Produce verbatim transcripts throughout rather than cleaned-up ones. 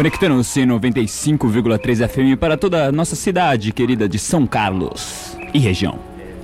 Conectando-se noventa e cinco vírgula três F M para toda a nossa cidade querida de São Carlos e região.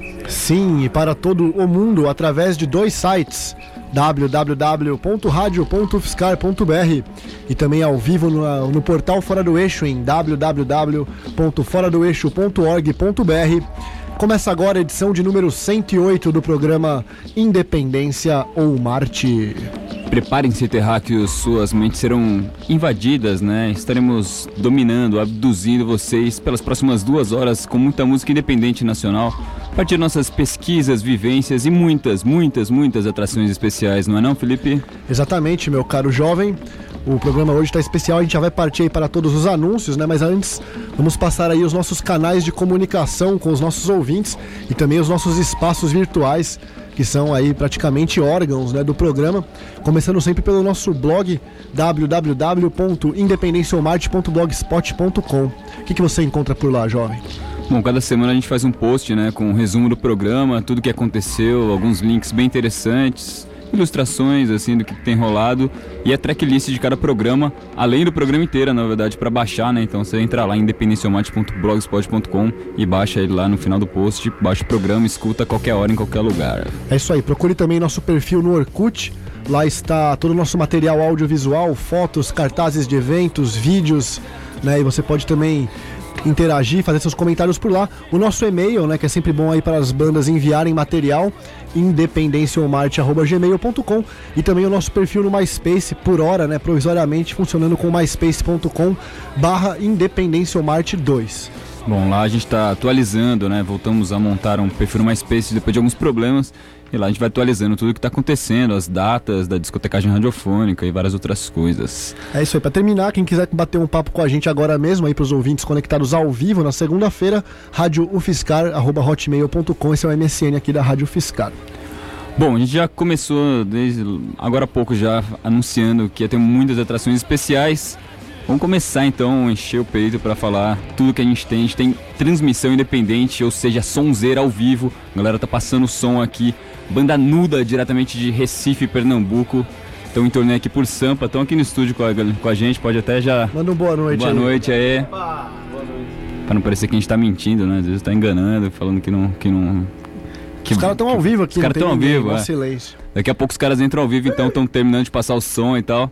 Sim, e para todo o mundo através de dois sites, w w w ponto radio ponto fiscar ponto b r e também ao vivo no, no portal Fora do Eixo em w w w ponto fora do eixo ponto org ponto b r. Começa agora a edição de número cento e oito do programa Independência ou Marte. Preparem-se, terráqueos, suas mentes serão invadidas, né? Estaremos dominando, abduzindo vocês pelas próximas duas horas com muita música independente nacional, a partir de nossas pesquisas, vivências e muitas, muitas, muitas atrações especiais, não é não, Felipe? Exatamente, meu caro jovem. O programa hoje está especial, a gente já vai partir aí para todos os anúncios, né? Mas antes, vamos passar aí os nossos canais de comunicação com os nossos ouvintes e também os nossos espaços virtuais, que são aí praticamente órgãos, né, do programa, começando sempre pelo nosso blog w w w ponto independência ou marte ponto blogspot ponto com. O que, que você encontra por lá, jovem? Bom, cada semana a gente faz um post, né, com um resumo do programa, tudo que aconteceu, alguns links bem interessantes, ilustrações assim do que tem rolado e a tracklist de cada programa, além do programa inteiro, na verdade, para baixar, né? Então você entra lá em independência ou marte ponto blogspot ponto com e baixa ele lá no final do post, baixa o programa, escuta a qualquer hora, em qualquer lugar. É isso aí, procure também nosso perfil no Orkut. Lá está todo o nosso material audiovisual, fotos, cartazes de eventos, vídeos, né? E você pode também interagir, fazer seus comentários por lá. O nosso e-mail, né, que é sempre bom aí para as bandas enviarem material, independência ou marte arroba gmail ponto com, e também o nosso perfil no MySpace, por hora, né, provisoriamente funcionando com myspace ponto com barra independência ou marte dois. Bom, lá a gente está atualizando, né? Voltamos a montar um perfil no MySpace depois de alguns problemas. E lá a gente vai atualizando tudo o que está acontecendo, as datas da discotecagem radiofônica e várias outras coisas. É isso aí, para terminar, quem quiser bater um papo com a gente agora mesmo, aí para os ouvintes conectados ao vivo na segunda-feira, rádio ufiscar arroba hotmail ponto com, esse é o M S N aqui da Rádio Ufiscar. Bom, a gente já começou desde agora há pouco já anunciando que ia ter muitas atrações especiais. Vamos começar então a encher o peito para falar tudo que a gente tem. A gente tem transmissão independente, ou seja, sonzeira ao vivo. A galera tá passando o som aqui. Banda Nuda, diretamente de Recife, Pernambuco. Estão em torneio aqui por Sampa, estão aqui no estúdio com a, com a gente. Pode até já... Manda um boa noite boa aí. Noite aí. Opa, boa noite. Para não parecer que a gente tá mentindo, né? Às vezes tá enganando, falando que não... Que não que, os caras estão ao vivo aqui, os caras estão ao vivo, é. Silêncio. Daqui a pouco os caras entram ao vivo, então estão terminando de passar o som e tal.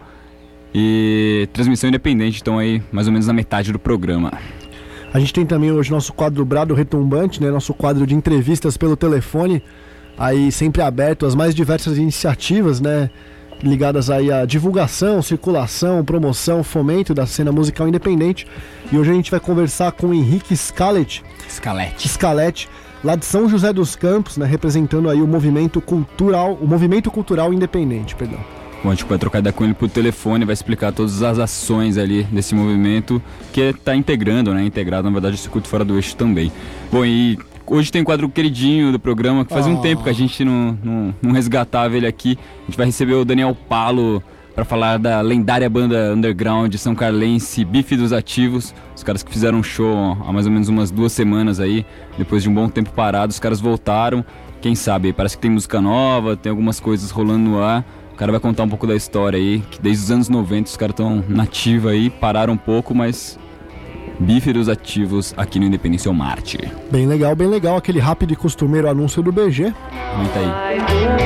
E transmissão independente, estão aí mais ou menos na metade do programa. A gente tem também hoje nosso quadro Brado Retumbante, né? Nosso quadro de entrevistas pelo telefone, aí sempre aberto às mais diversas iniciativas, né? Ligadas aí à divulgação, circulação, promoção, fomento da cena musical independente. E hoje a gente vai conversar com o Henrique Scalete. Scalete. Scalete, lá de São José dos Campos, né? Representando aí o movimento cultural, o movimento cultural independente, perdão. Bom, a gente vai trocar ideia com ele por telefone, vai explicar todas as ações ali desse movimento que está integrando, né? Integrado, na verdade, o Circuito Fora do Eixo também. Bom, e hoje tem um quadro queridinho do programa, que faz oh. um tempo que a gente não, não, não resgatava ele aqui. A gente vai receber o Daniel Palo para falar da lendária banda underground de São Carlense, Bife dos Ativos. Os caras que fizeram um show há mais ou menos umas duas semanas aí, depois de um bom tempo parado, os caras voltaram. Quem sabe, parece que tem música nova, tem algumas coisas rolando no ar. O cara vai contar um pouco da história aí, que desde os anos noventa os caras estão nativos aí, pararam um pouco, mas Bife dos Ativos aqui no Independência ou Marte. Bem legal, bem legal, aquele rápido e costumeiro anúncio do B G. Aumenta aí.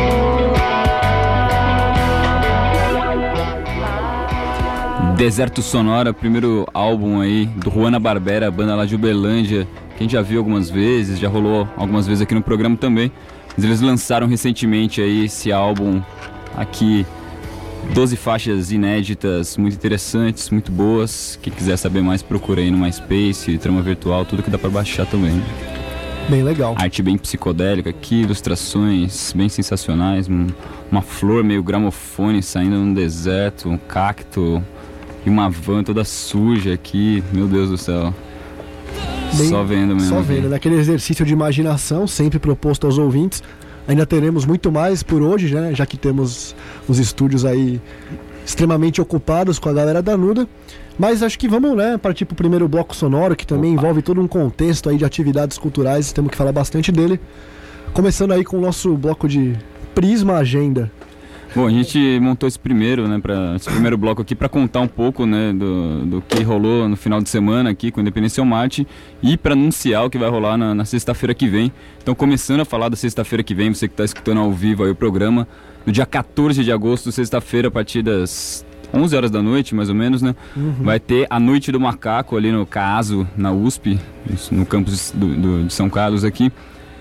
Deserto Sonora, primeiro álbum aí do Juana Barbera, banda lá de Uberlândia, que a gente já viu algumas vezes, já rolou algumas vezes aqui no programa também. Mas eles lançaram recentemente aí esse álbum aqui, doze faixas inéditas, muito interessantes, muito boas. Quem quiser saber mais, procura aí no MySpace, Trama Virtual, tudo que dá pra baixar também. Bem legal. Arte bem psicodélica aqui, ilustrações bem sensacionais, um, uma flor meio gramofone saindo no deserto, um cacto e uma van toda suja aqui, meu Deus do céu. Bem, só vendo mesmo. Só vendo, naquele exercício de imaginação sempre proposto aos ouvintes. Ainda teremos muito mais por hoje, né? Já que temos os estúdios aí extremamente ocupados com a galera da Nuda. Mas acho que vamos, né, partir para o primeiro bloco sonoro, que também Opa. envolve todo um contexto aí de atividades culturais, temos que falar bastante dele. Começando aí com o nosso bloco de Prisma Agenda. Bom, a gente montou esse primeiro, né, pra, esse primeiro bloco aqui para contar um pouco, né, do, do que rolou no final de semana aqui com o Independência Mate e para anunciar o que vai rolar na, na sexta-feira que vem. Então, começando a falar da sexta-feira que vem, você que está escutando ao vivo aí o programa, no dia quatorze de agosto, sexta-feira, a partir das onze horas da noite, mais ou menos, né, uhum. vai ter a Noite do Macaco ali no CASO, na U S P, no campus do, do, de São Carlos aqui.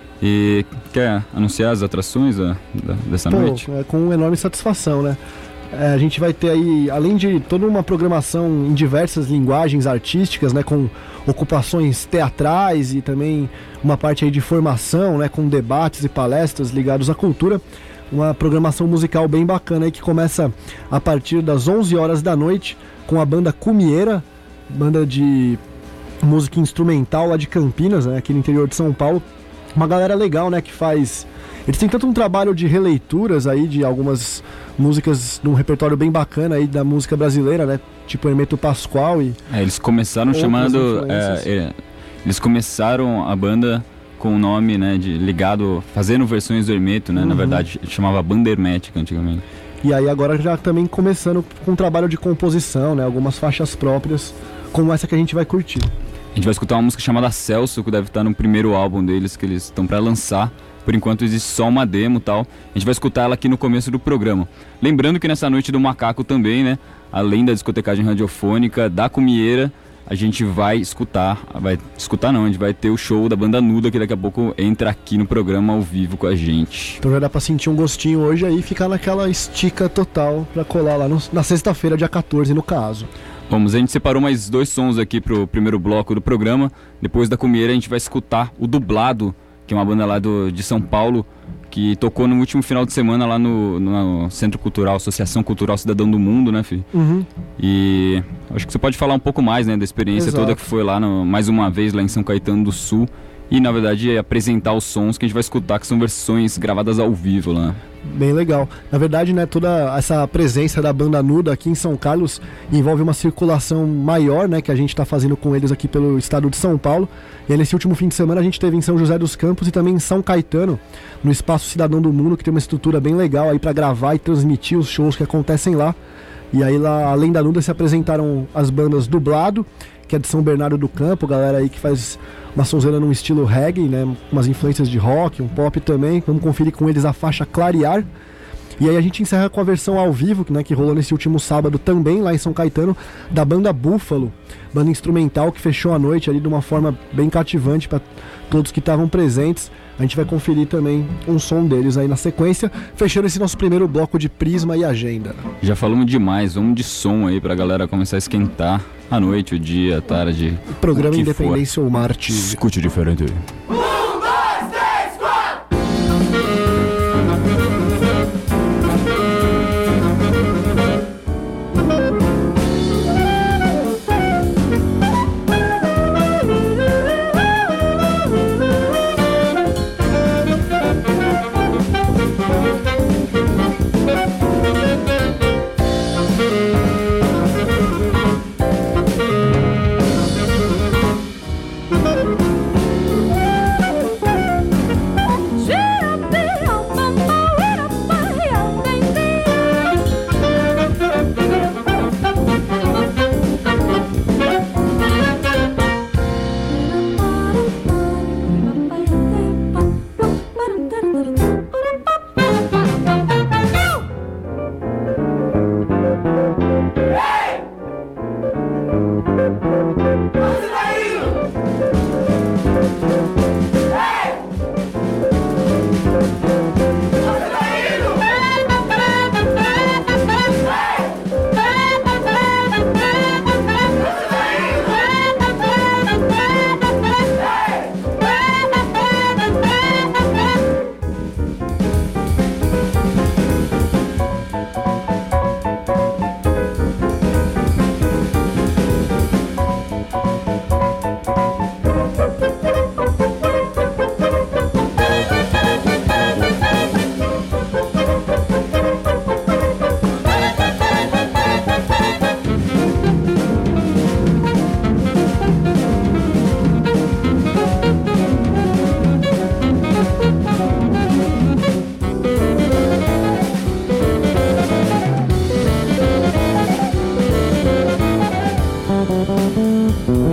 E quer anunciar as atrações da, da, dessa Pô, noite? É, com enorme satisfação, né? É, a gente vai ter aí, além de toda uma programação em diversas linguagens artísticas, né? Com ocupações teatrais e também uma parte aí de formação, né? Com debates e palestras ligados à cultura. Uma programação musical bem bacana aí que começa a partir das onze horas da noite com a banda Cumieira, banda de música instrumental lá de Campinas, né? Aqui no interior de São Paulo. Uma galera legal, né, que faz... Eles têm tanto um trabalho de releituras aí de algumas músicas de um repertório bem bacana aí da música brasileira, né, tipo Hermeto Pascoal e... É, eles começaram chamando... É, é, eles começaram a banda com o nome, né, de, ligado, fazendo versões do Hermeto, né, uhum. na verdade chamava Banda Hermética antigamente. E aí agora já também começando com um trabalho de composição, né, algumas faixas próprias, como essa que a gente vai curtir. A gente vai escutar uma música chamada Celso, que deve estar no primeiro álbum deles, que eles estão para lançar. Por enquanto existe só uma demo e tal. A gente vai escutar ela aqui no começo do programa. Lembrando que nessa Noite do Macaco também, né, além da discotecagem radiofônica, da Cumieira, a gente vai escutar, vai escutar não, a gente vai ter o show da Banda Nuda, que daqui a pouco entra aqui no programa ao vivo com a gente. Então já dá pra sentir um gostinho hoje aí e ficar naquela estica total pra colar lá no, na sexta-feira, dia quatorze, no caso. Vamos, a gente separou mais dois sons aqui pro primeiro bloco do programa. Depois da Cumieira a gente vai escutar o Dublado, que é uma banda lá do, de São Paulo, que tocou no último final de semana lá no, no Centro Cultural, Associação Cultural Cidadão do Mundo, né, filho? Uhum. E acho que você pode falar um pouco mais, né, da experiência Exato. Toda que foi lá, no, mais uma vez, lá em São Caetano do Sul. E, na verdade, apresentar os sons que a gente vai escutar, que são versões gravadas ao vivo lá. Bem legal. Na verdade, né, toda essa presença da Banda Nuda aqui em São Carlos envolve uma circulação maior, né, que a gente está fazendo com eles aqui pelo estado de São Paulo. E aí, nesse último fim de semana a gente teve em São José dos Campos e também em São Caetano, no Espaço Cidadão do Mundo, que tem uma estrutura bem legal aí para gravar e transmitir os shows que acontecem lá. E aí, lá, além da Nuda, se apresentaram as bandas Dublado, que é de São Bernardo do Campo, galera aí que faz uma sonzeira num estilo reggae, né, umas influências de rock, um pop também. Vamos conferir com eles a faixa Clarear. E aí a gente encerra com a versão ao vivo, né, que rolou nesse último sábado também lá em São Caetano, da banda Búfalo, banda instrumental que fechou a noite ali de uma forma bem cativante para todos que estavam presentes. A gente vai conferir também um som deles aí na sequência, fechando esse nosso primeiro bloco de Prisma e Agenda. Já falamos demais, vamos de som aí pra galera começar a esquentar a noite, o dia, a tarde. Programa Independência ou Marte. Escute diferente.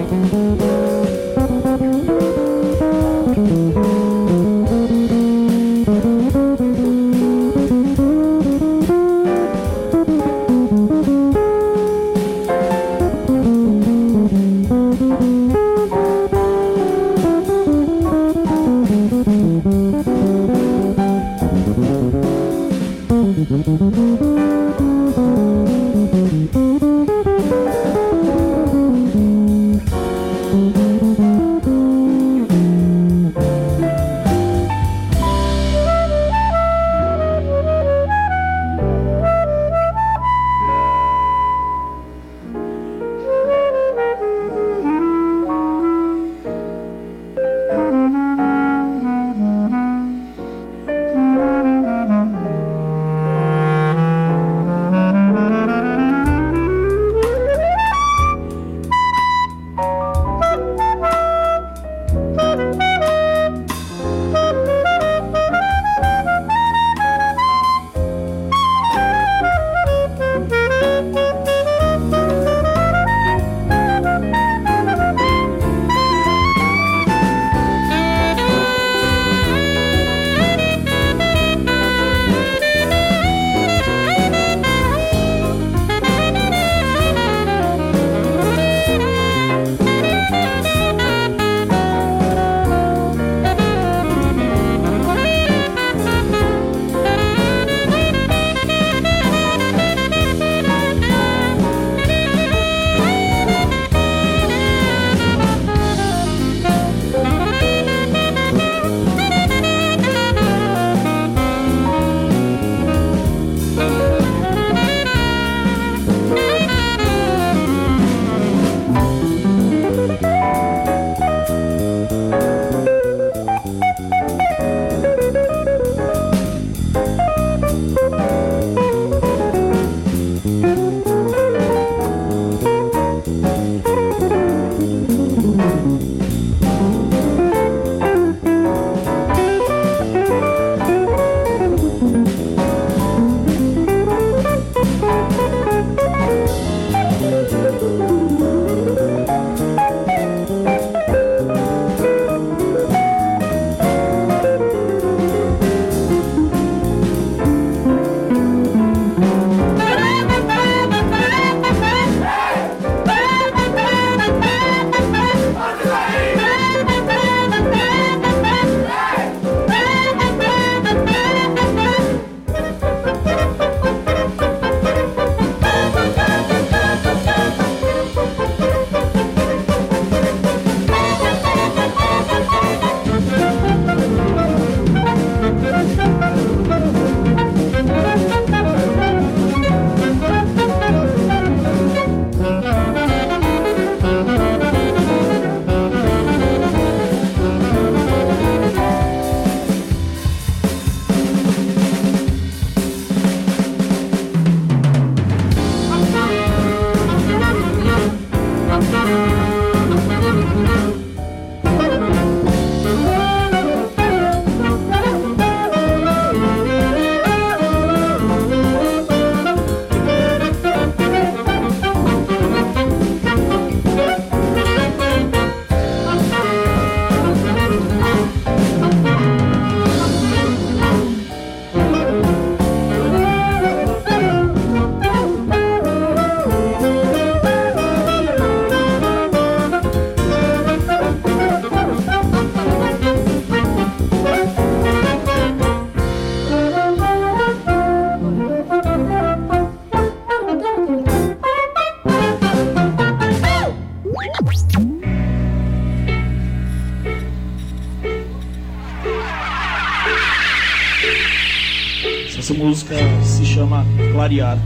Essa música se chama Clarear.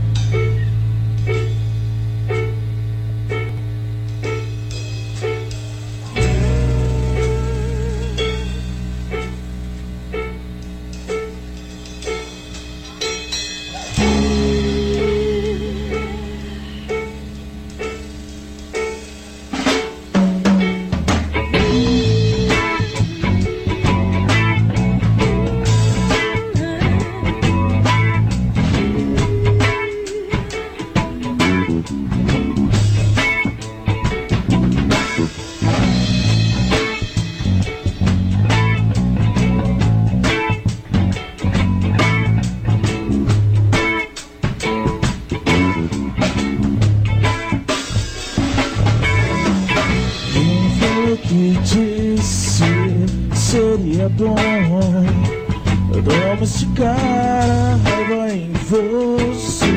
que disse seria bom domesticar a raiva em você.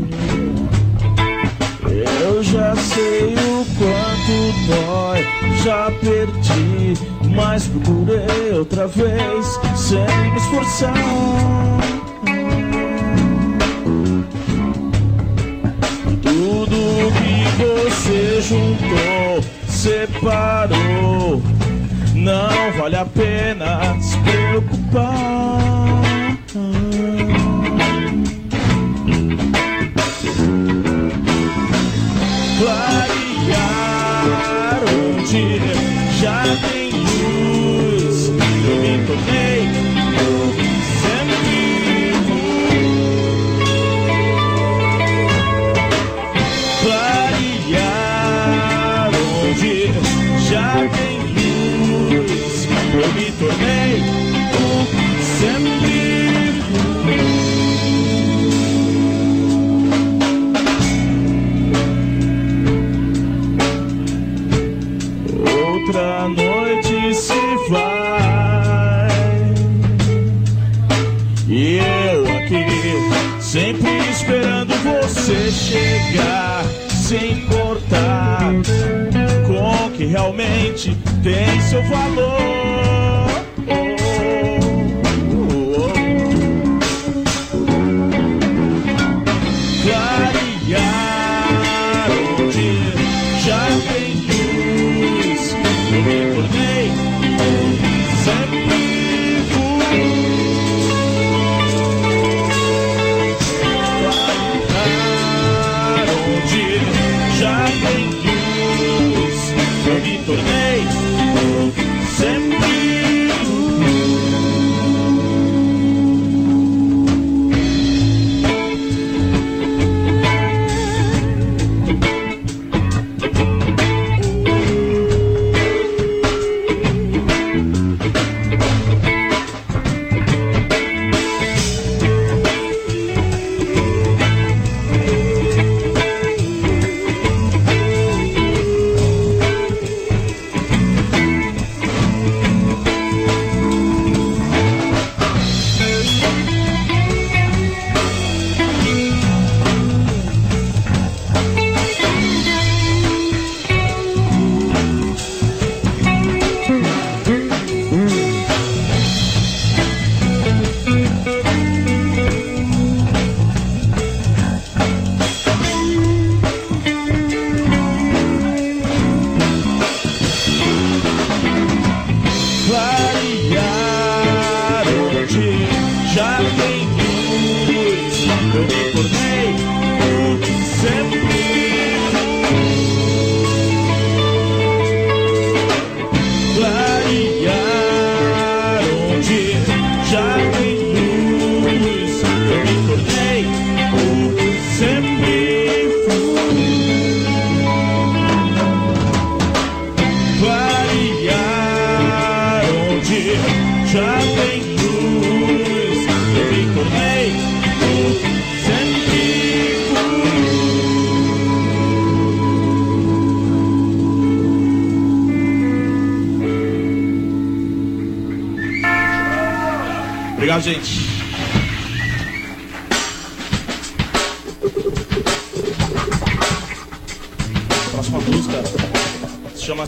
Eu já sei o quanto dói, já perdi, mas procurei outra vez sem me esforçar. Tudo que você juntou, separou, não vale a pena se preocupar. Clarear onde já tem luz, eu me tornei sempre clarear onde já tem luz, eu me tornei sempre outra noite se vai e eu aqui sempre esperando você chegar, se importar com o que realmente tem seu valor. Clarear onde já tem luz, eu me tornei sempre clarear onde já tem luz, eu me tornei sempre clarear onde já tem luz, eu me tornei sempre clarear onde já tem luz, eu me tornei sempre clarear onde já tem luz, eu me tornei sempre obrigado, gente. Próxima música se chama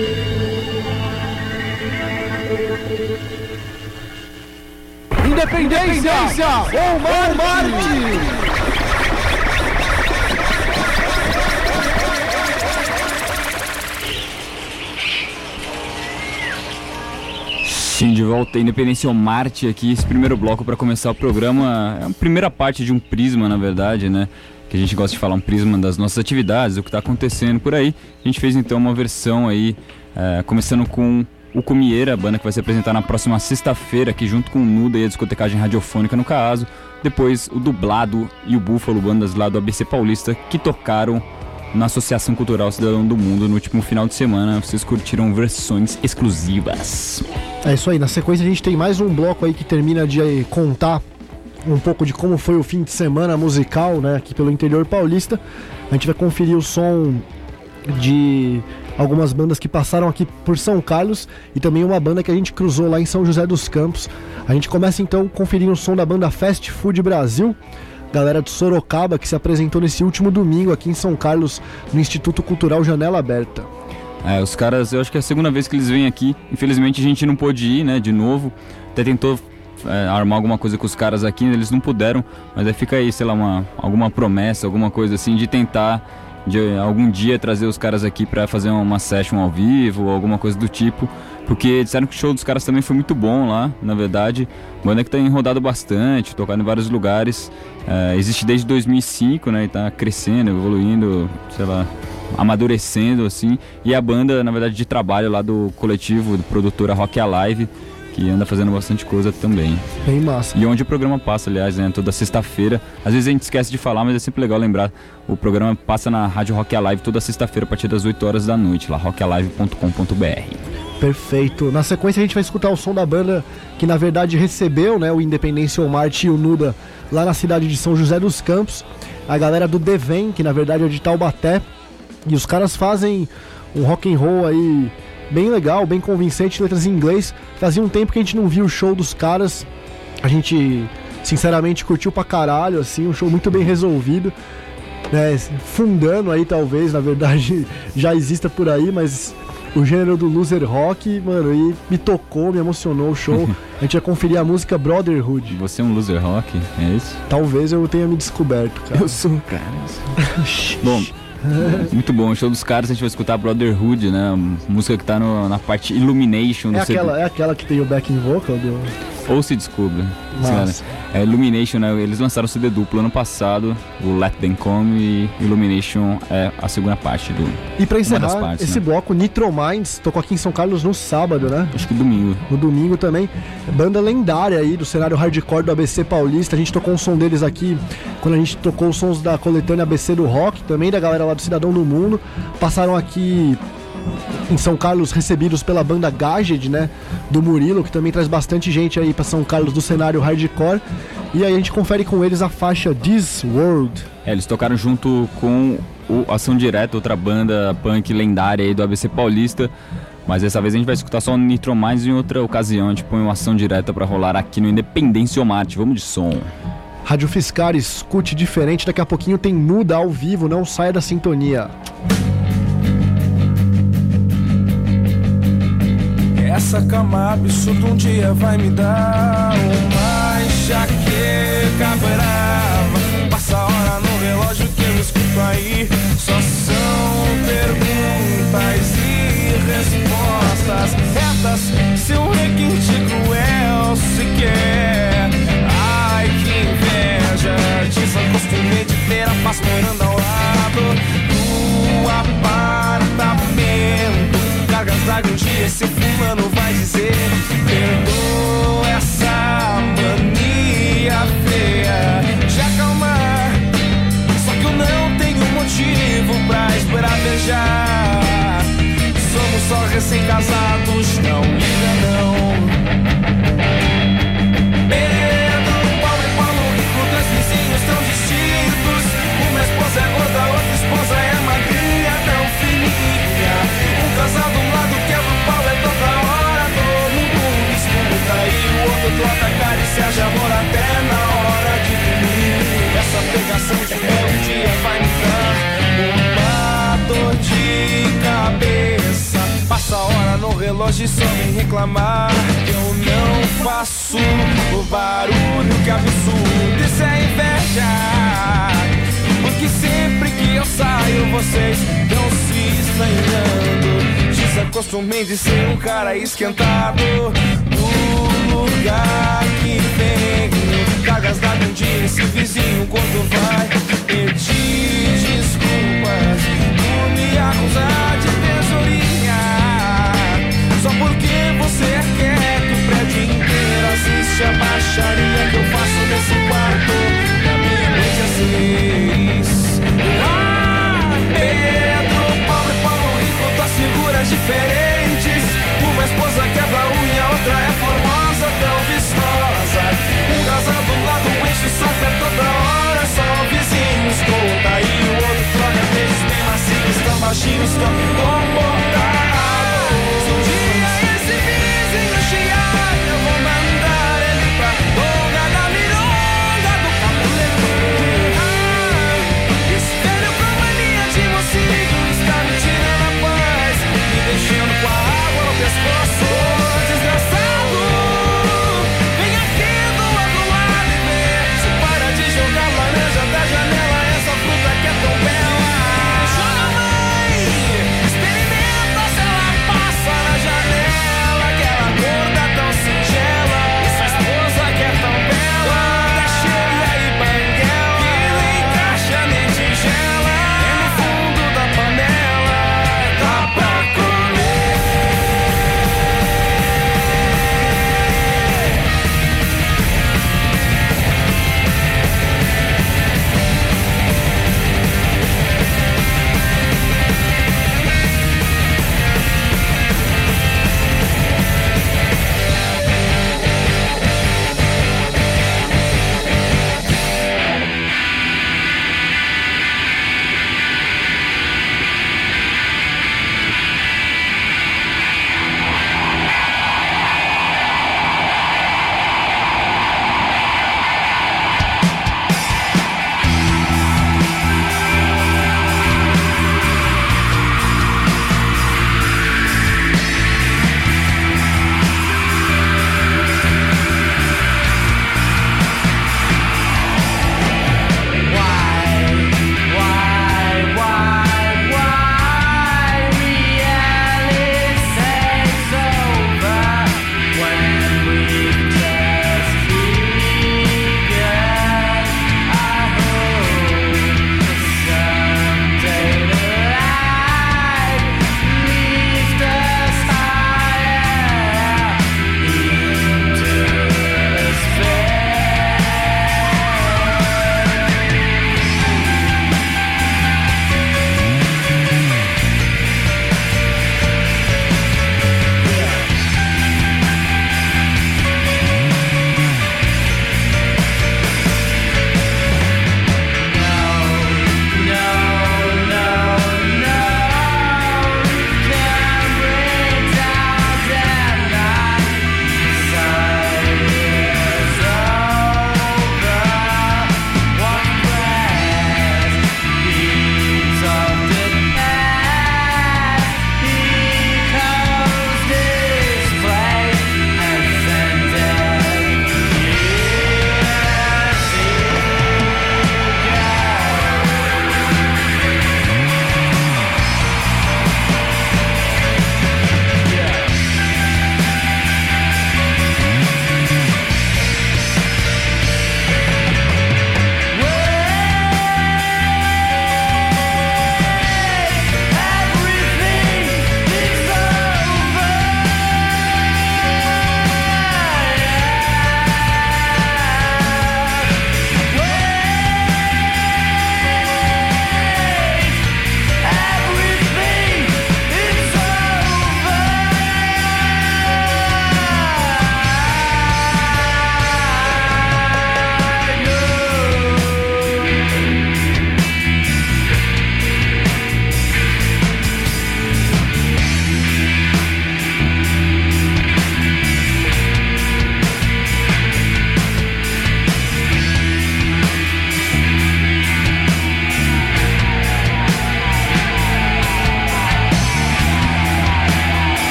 Independência ou Marte! Sim, de volta a Independência ou Marte aqui, esse primeiro bloco para começar o programa, é a primeira parte de um prisma, na verdade, né? Que a gente gosta de falar, um prisma das nossas atividades, do que está acontecendo por aí. A gente fez então uma versão aí, é, começando com o Cumieira, a banda que vai se apresentar na próxima sexta-feira, aqui junto com o Nuda e a discotecagem radiofônica no caso. Depois o Dublado e o Búfalo, bandas lá do A B C Paulista, que tocaram na Associação Cultural Cidadão do Mundo no último final de semana. Vocês curtiram versões exclusivas. É isso aí, na sequência a gente tem mais um bloco aí que termina de contar um pouco de como foi o fim de semana musical, né, aqui pelo interior paulista. A gente vai conferir o som de algumas bandas que passaram aqui por São Carlos e também uma banda que a gente cruzou lá em São José dos Campos. A gente começa então conferindo o som da banda Fast Food Brasil, galera de Sorocaba, que se apresentou nesse último domingo aqui em São Carlos, no Instituto Cultural Janela Aberta. É, os caras, eu acho que é a segunda vez que eles vêm aqui. Infelizmente a gente não pôde ir, né, de novo. Até tentou é, armar alguma coisa com os caras aqui, eles não puderam. Mas aí fica aí, sei lá, uma, alguma promessa, alguma coisa assim, de tentar de algum dia trazer os caras aqui pra fazer uma session ao vivo, ou alguma coisa do tipo. Porque disseram que o show dos caras também foi muito bom lá, na verdade. Banda que tem rodado bastante, tocado em vários lugares. É, existe desde dois mil e cinco, né, e tá crescendo, evoluindo, sei lá, amadurecendo, assim. E a banda, na verdade, de trabalho lá do coletivo, do produtora Rock Alive, que anda fazendo bastante coisa também. Bem massa. E onde o programa passa, aliás, né, toda sexta-feira. Às vezes a gente esquece de falar, mas é sempre legal lembrar. O programa passa na Rádio Rock Alive toda sexta-feira a partir das oito horas da noite, lá rock alive ponto com ponto b r. Perfeito. Na sequência a gente vai escutar o som da banda que na verdade recebeu, né, o Independência ou Marte e o Nuda lá na cidade de São José dos Campos. A galera do Devem, que na verdade é de Taubaté. E os caras fazem um rock and roll aí bem legal, bem convincente, letras em inglês. Fazia um tempo que a gente não via o show dos caras. A gente, sinceramente, curtiu pra caralho, assim, um show muito bem resolvido, né? Fundando aí, talvez, na verdade, já exista por aí, mas o gênero do loser rock, mano, e me tocou, me emocionou o show. A gente ia conferir a música Brotherhood. Você é um loser rock, é isso? Talvez eu tenha me descoberto, cara. Eu sou, cara. Bom, muito bom, o show dos caras a gente vai escutar Brotherhood, né? A música que tá no, na parte Illumination do é aquela, C D. É aquela que tem o backing vocal do... Ou se descubra. É Illumination, né? Eles lançaram o C D duplo ano passado, o Let Them Come, e Illumination é a segunda parte do... E pra encerrar partes, esse né? bloco, Nitro Minds tocou aqui em São Carlos no sábado, né? Acho que domingo. No domingo também. Banda lendária aí do cenário hardcore do A B C Paulista. A gente tocou um som deles aqui quando a gente tocou os sons da coletânea A B C do Rock, também da galera lá do Cidadão do Mundo. Passaram aqui em São Carlos, recebidos pela banda Gaged, né, do Murilo, que também traz bastante gente aí pra São Carlos do cenário hardcore. E aí a gente confere com eles a faixa This World. É, eles tocaram junto com o Ação Direta, outra banda punk lendária aí do A B C Paulista. Mas dessa vez a gente vai escutar só o Nitro Mais, em outra ocasião a gente põe uma Ação Direta pra rolar aqui no Independência ou Marte. Vamos de som. Rádio Fiscar, escute diferente, daqui a pouquinho tem Nuda ao vivo, não saia da sintonia. Essa cama absurda um dia vai me dar uma enxaqueca brava. Passa a hora no relógio que eu escuto aí. Só são perguntas e respostas retas. Se um requinte cruel se quer. Ai, que inveja. Desacostumei de ter a paz morando ao lado do apartamento. Cargas d'água, um dia esse fulano vai dizer: perdoa essa mania feia de acalmar. Só que eu não tenho motivo pra esbravejar. Somos só recém-casados, não liga não. Pedro, Paulo e Paulo Rico, dois vizinhos tão distintos. Uma esposa é gorda, outra esposa é magrinha, tão fininha. Um casal de um lado quebra o pau, é toda hora todo mundo escuta. E o outro troca carícia de amor até na hora de dormir. Essa pegação de pé um dia vai me dar uma dor de cabeça. Passa a hoje só vem reclamar que eu não faço o barulho que absurdo. Isso é inveja, porque sempre que eu saio vocês estão se estranhando. Desacostumei de ser um cara esquentado do lugar que venho. Cargas d'água um dia esse vizinho quando vai pedir desculpas por me acusar de tesourinha. Só porque você é quieto, o prédio inteiro assiste a baixaria que eu faço nesse quarto da minha noite às seis. Ah, Pedro, pobre, Paulo rico, duas figuras diferentes. Uma esposa quebra a unha, outra é formosa, tão vistosa. Um casal do lado enche o saco a toda hora, só vistosa.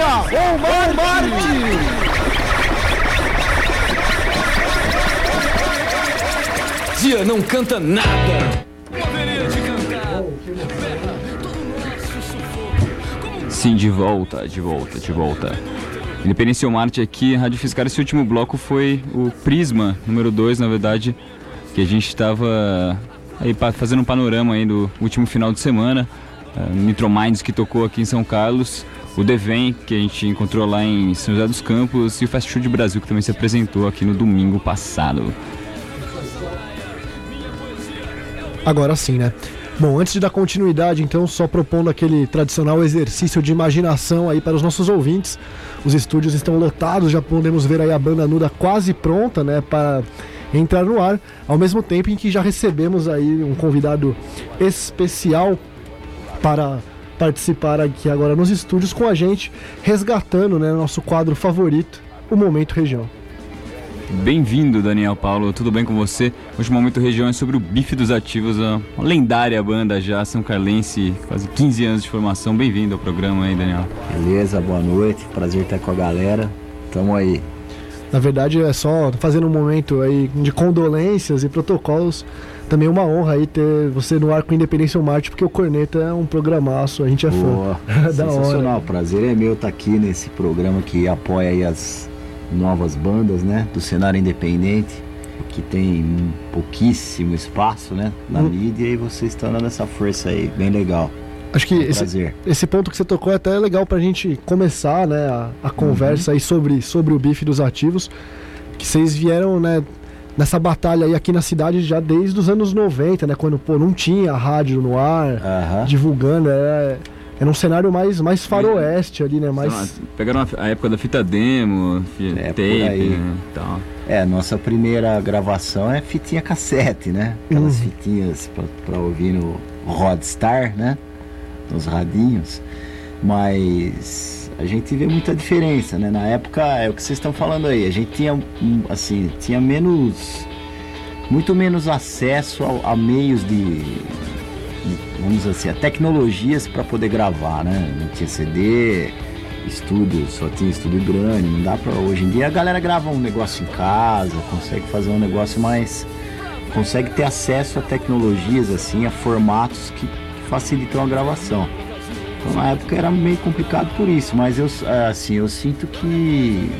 ou Marte! Dia não canta nada! Sim, de volta, de volta, de volta. Independência ou Marte aqui, Rádio Fiscar. Esse último bloco foi o Prisma, número dois, na verdade, que a gente estava aí fazendo um panorama aí do último final de semana. Uh, Nitro Minds, que tocou aqui em São Carlos, o Devem, que a gente encontrou lá em São José dos Campos, e o Fast Food Brasil, que também se apresentou aqui no domingo passado. Agora sim, né? Bom, antes de dar continuidade, então, só propondo aquele tradicional exercício de imaginação aí para os nossos ouvintes. Os estúdios estão lotados, já podemos ver aí a banda nuda quase pronta, né, para entrar no ar, ao mesmo tempo em que já recebemos aí um convidado especial para participar aqui agora nos estúdios com a gente, resgatando, né, nosso quadro favorito, o Momento Região. Bem-vindo, Daniel Paulo, tudo bem com você? Hoje o Momento Região é sobre o Bife dos Ativos, uma lendária banda já, são carlense, quase quinze anos de formação. Bem-vindo ao programa aí, Daniel. Beleza, boa noite, prazer estar com a galera, tamo aí. Na verdade é só fazendo um momento aí de condolências e protocolos, também uma honra aí ter você no ar com Independência ou Marte, porque o Corneta é um programaço, a gente é Boa, fã. Da sensacional, hora. Prazer é meu estar aqui nesse programa que apoia aí as novas bandas, né, do cenário independente, que tem pouquíssimo espaço, né, na hum. mídia, e vocês estão dando essa força aí, bem legal. Acho que é um esse, esse ponto que você tocou é até legal pra gente começar, né, a, a conversa uhum. aí sobre, sobre o Bife dos Ativos, que vocês vieram, né, nessa batalha aí aqui na cidade já desde os anos noventa, né, quando, pô, não tinha rádio no ar, uhum. divulgando, era... Era um cenário mais, mais faroeste ali, né? Mais... Lá, pegaram a época da fita demo, fita é, tape, né, tal. É, nossa primeira gravação é fitinha cassete, né? Aquelas uhum. fitinhas pra, pra ouvir no Rodstar, né? Nos radinhos. Mas a gente vê muita diferença, né? Na época, é o que vocês estão falando aí, a gente tinha, assim, tinha menos... Muito menos acesso a, a meios de... vamos dizer assim, a tecnologias para poder gravar, né? Não tinha C D, estúdio, só tinha estúdio grande, não dá para... Hoje em dia a galera grava um negócio em casa, consegue fazer um negócio mais... consegue ter acesso a tecnologias, assim, a formatos que, que facilitam a gravação. Então na época era meio complicado por isso, mas eu, assim, eu sinto que...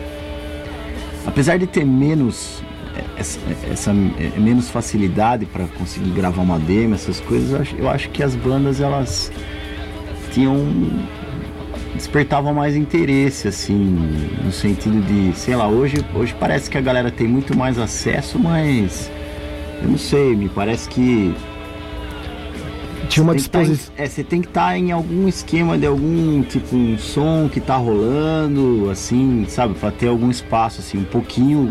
apesar de ter menos... Essa, essa menos facilidade para conseguir gravar uma demo, essas coisas, eu acho, eu acho que as bandas, elas tinham, despertavam mais interesse, assim, no sentido de, sei lá, hoje, hoje parece que a galera tem muito mais acesso, mas eu não sei, me parece que tinha uma disposição. É, você tem que estar tá em algum esquema de algum, tipo, um som que tá rolando, assim, sabe, para ter algum espaço, assim, um pouquinho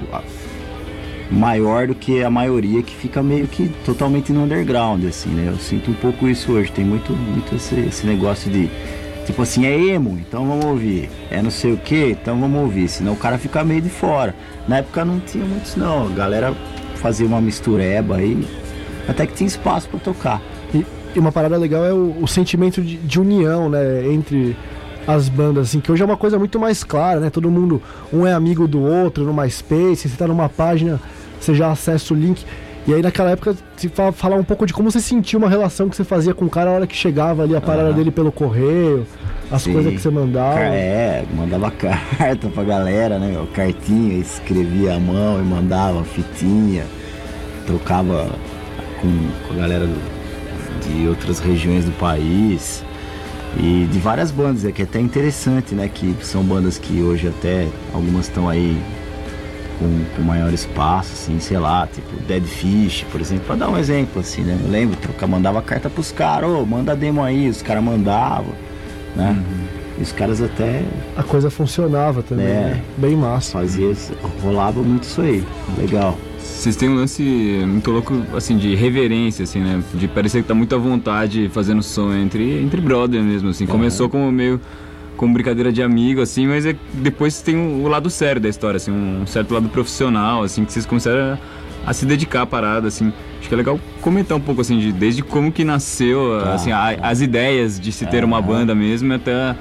maior do que a maioria, que fica meio que totalmente no underground, assim, né? Eu sinto um pouco isso hoje, tem muito, muito esse, esse negócio de, tipo assim, é emo, então vamos ouvir, é não sei o que, então vamos ouvir, senão o cara fica meio de fora. Na época não tinha muitos não, a galera fazia uma mistureba aí, até que tinha espaço pra tocar. E, e uma parada legal é o, o sentimento de, de união, né, entre as bandas, assim, que hoje é uma coisa muito mais clara, né? Todo mundo, um é amigo do outro no MySpace, você tá numa página, você já acessa o link. E aí naquela época, se fala, falar um pouco de como você sentiu uma relação que você fazia com o cara a hora que chegava ali a parada uhum. dele pelo correio, as Sim. coisas que você mandava. É, mandava carta pra galera, né? Cartinha, escrevia à mão e mandava fitinha, trocava com, com a galera do, de outras regiões do país. E de várias bandas, é que é até interessante, né? Que são bandas que hoje até algumas estão aí com, com maior espaço, assim, sei lá, tipo Dead Fish, por exemplo, pra dar um exemplo, assim, né? Eu lembro, troca, mandava carta pros caras, ô, oh, manda demo aí, os caras mandavam, né? Uhum. E os caras até... A coisa funcionava também, é, né? Bem massa. Fazia, rolava muito isso aí, legal. Vocês têm um lance muito louco, assim, de reverência, assim, né? De parecer que tá muito à vontade fazendo som entre, entre brother mesmo, assim. Começou como meio como brincadeira de amigo, assim, mas é, depois tem o, o lado sério da história, assim, um certo lado profissional, assim, que vocês começaram a, a se dedicar à parada, assim. Acho que é legal comentar um pouco, assim, de, desde como que nasceu, tá, assim, a, as ideias de se ter uma banda mesmo, até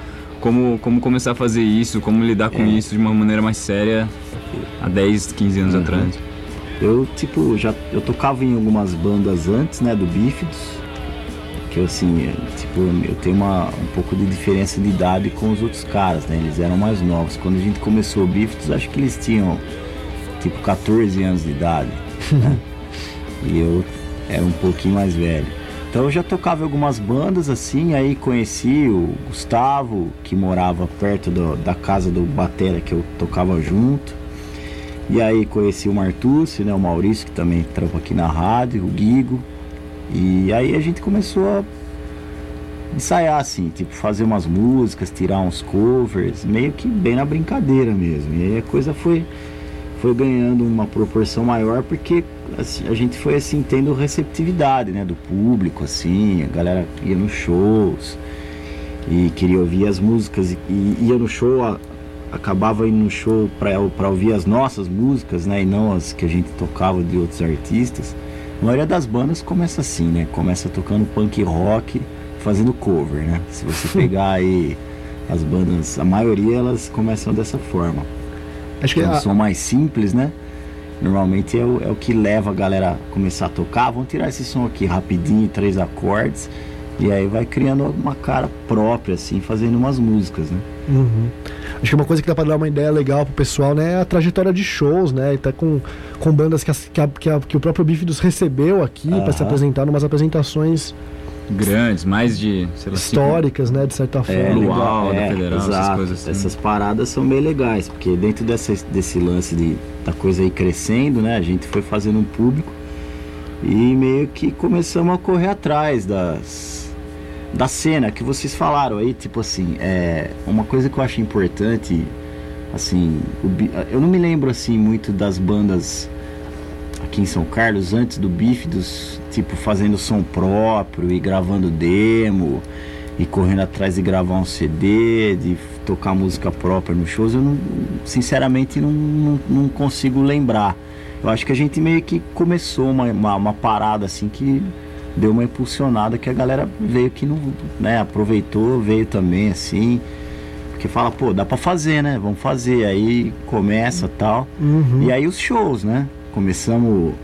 como, como começar a fazer isso, como lidar com É. isso de uma maneira mais séria há dez, quinze anos Uhum. atrás. Eu, tipo, já eu tocava em algumas bandas antes, né, do Bífidos, que eu, assim, é, tipo, eu tenho uma, um pouco de diferença de idade com os outros caras, né, eles eram mais novos. Quando a gente começou o Bífidos, acho que eles tinham, tipo, catorze anos de idade, né, e eu era um pouquinho mais velho. Então eu já tocava em algumas bandas, assim, aí conheci o Gustavo, que morava perto do, da casa do batera que eu tocava junto. E aí conheci o Martucci, né, o Maurício, que também trampa aqui na rádio, o Guigo. E aí a gente começou a ensaiar, assim, tipo, fazer umas músicas, tirar uns covers, meio que bem na brincadeira mesmo. E aí a coisa foi, foi ganhando uma proporção maior, porque assim, a gente foi, assim, tendo receptividade, né, do público, assim, a galera ia nos shows e queria ouvir as músicas, e, e ia no show... A, acabava indo no show para ouvir as nossas músicas, né, e não as que a gente tocava de outros artistas. A maioria das bandas começa assim, né, começa tocando punk rock, fazendo cover, né. Se você pegar aí as bandas, a maioria elas começam dessa forma. Acho que Então, a, são mais simples, né, normalmente é o, é o que leva a galera a começar a tocar. Vamos tirar esse som aqui rapidinho, três acordes, e aí vai criando uma cara própria, assim, fazendo umas músicas, né. Uhum. Acho que uma coisa que dá pra dar uma ideia legal pro pessoal, né, é a trajetória de shows, né, até com, com bandas que, as, que, a, que, a, que o próprio Bífidos recebeu aqui Aham. pra se apresentar, numas apresentações Grandes, mais de, sei lá, históricas, né, de certa forma. É, legal, Luau, da Federal, essas exato. coisas assim. Essas paradas são bem legais, porque dentro dessa, desse lance de, da coisa aí crescendo, né, a gente foi fazendo um público e meio que começamos a correr atrás das... da cena que vocês falaram aí, tipo assim, é uma coisa que eu acho importante, assim, o, eu não me lembro assim muito das bandas aqui em São Carlos antes do Bífidos, tipo fazendo som próprio e gravando demo e correndo atrás de gravar um C D, de tocar música própria nos shows. Eu não, sinceramente não, não, não consigo lembrar. Eu acho que a gente meio que começou uma, uma, uma parada assim que deu uma impulsionada, que a galera veio que não, né, aproveitou, veio também assim, porque fala, pô, dá pra fazer, né, vamos fazer, aí começa tal, Uhum. e aí os shows, né, começamos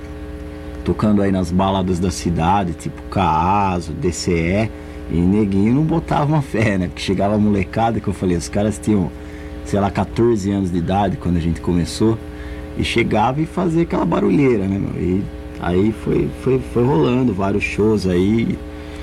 tocando aí nas baladas da cidade, tipo Caso, D C E, e neguinho não botava uma fé, né, porque chegava a molecada, que eu falei, os caras tinham, sei lá, catorze anos de idade quando a gente começou, e chegava e fazia aquela barulheira, né, meu, e aí foi, foi, foi rolando vários shows aí.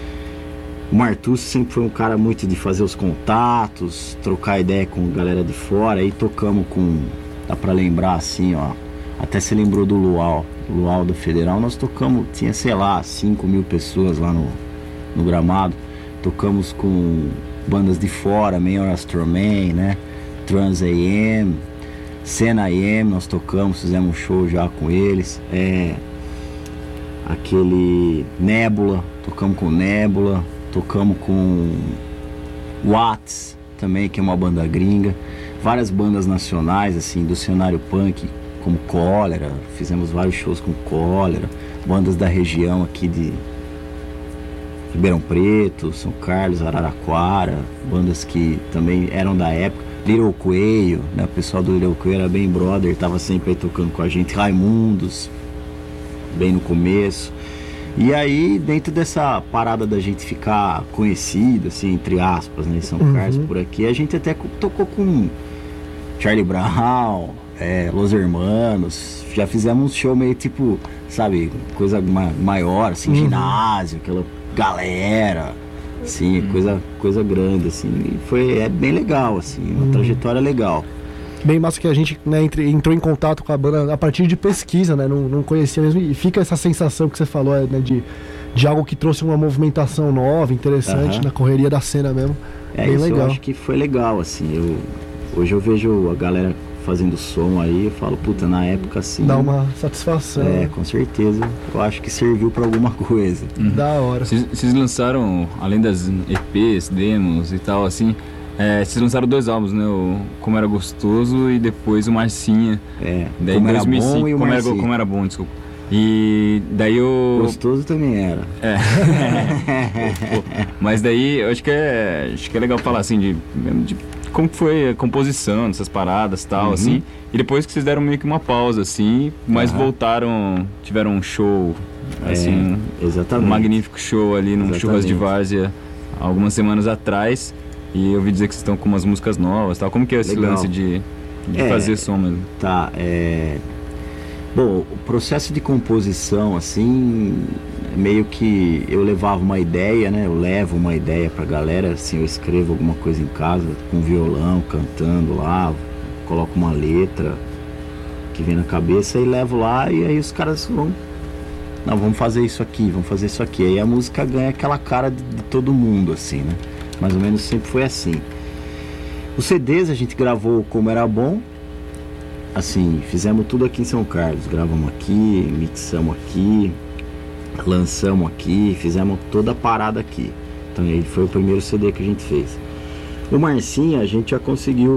O Martucci sempre foi um cara muito de fazer os contatos, trocar ideia com a galera de fora. Aí tocamos com, dá pra lembrar assim, ó, até se lembrou do Luau, Luau da Federal. Nós tocamos, tinha sei lá, cinco mil pessoas lá no, no gramado. Tocamos com bandas de fora, Mayor Astroman, né, Trans A M, Cena A M, nós tocamos, fizemos um show já com eles. É... aquele Nebula, tocamos com Nebula, tocamos com Watts também, que é uma banda gringa, várias bandas nacionais assim do cenário punk, como Cólera, fizemos vários shows com Cólera, bandas da região aqui de Ribeirão Preto, São Carlos, Araraquara, bandas que também eram da época, Little Coelho, né? O pessoal do Little Coelho era bem brother, tava sempre aí tocando com a gente, Raimundos, bem no começo. E aí, dentro dessa parada da gente ficar conhecido, assim, entre aspas, né, em São Uhum. Carlos, por aqui, a gente até tocou com Charlie Brown, é, Los Hermanos, já fizemos um show meio tipo, sabe, coisa ma maior, assim, Uhum. ginásio, aquela galera, assim, Uhum. coisa, coisa grande, assim, e foi, é bem legal, assim, uma Uhum. trajetória legal. Bem massa que a gente, né, entre, entrou em contato com a banda a partir de pesquisa, né? Não, não conhecia mesmo. E fica essa sensação que você falou, né, de, de algo que trouxe uma movimentação nova, interessante, Aham. na correria da cena mesmo. É, Bem isso legal. eu acho que foi legal, assim, eu, hoje eu vejo a galera fazendo som aí, eu falo, puta, na época assim... Dá uma satisfação. É, com certeza, eu acho que serviu pra alguma coisa. Da hora. Vocês vocês lançaram, além das E Ps, demos e tal, assim, é, vocês lançaram dois álbuns, né? O Como Era Gostoso e depois o Marcinha. É, Daí como em era dois mil e cinco, bom e o como, era, Marcinho. como Era Bom, desculpa. E daí o... Gostoso também era. É. Pô, mas daí eu acho que é, acho que é legal falar assim de, de como que foi a composição dessas paradas e tal, Uhum. assim. E depois que vocês deram meio que uma pausa, assim, mas Aham. voltaram, tiveram um show, assim, É, exatamente. um magnífico show ali num Exatamente. Churras de Várzea algumas semanas atrás. E eu ouvi dizer que vocês estão com umas músicas novas e tal. Como que é esse Legal. lance de, de É. fazer som mesmo? Tá, é... Bom, o processo de composição, assim, meio que eu levava uma ideia, né? Eu levo uma ideia pra galera, assim, eu escrevo alguma coisa em casa, com violão, cantando lá, coloco uma letra que vem na cabeça e levo lá e aí os caras vão... Não, vamos fazer isso aqui, vamos fazer isso aqui. Aí a música ganha aquela cara de, de todo mundo, assim, né? Mais ou menos sempre foi assim. Os C Ds a gente gravou como era bom. Assim, fizemos tudo aqui em São Carlos, gravamos aqui, mixamos aqui, lançamos aqui, fizemos toda a parada aqui. Então ele foi o primeiro C D que a gente fez. O Marcinha a gente já conseguiu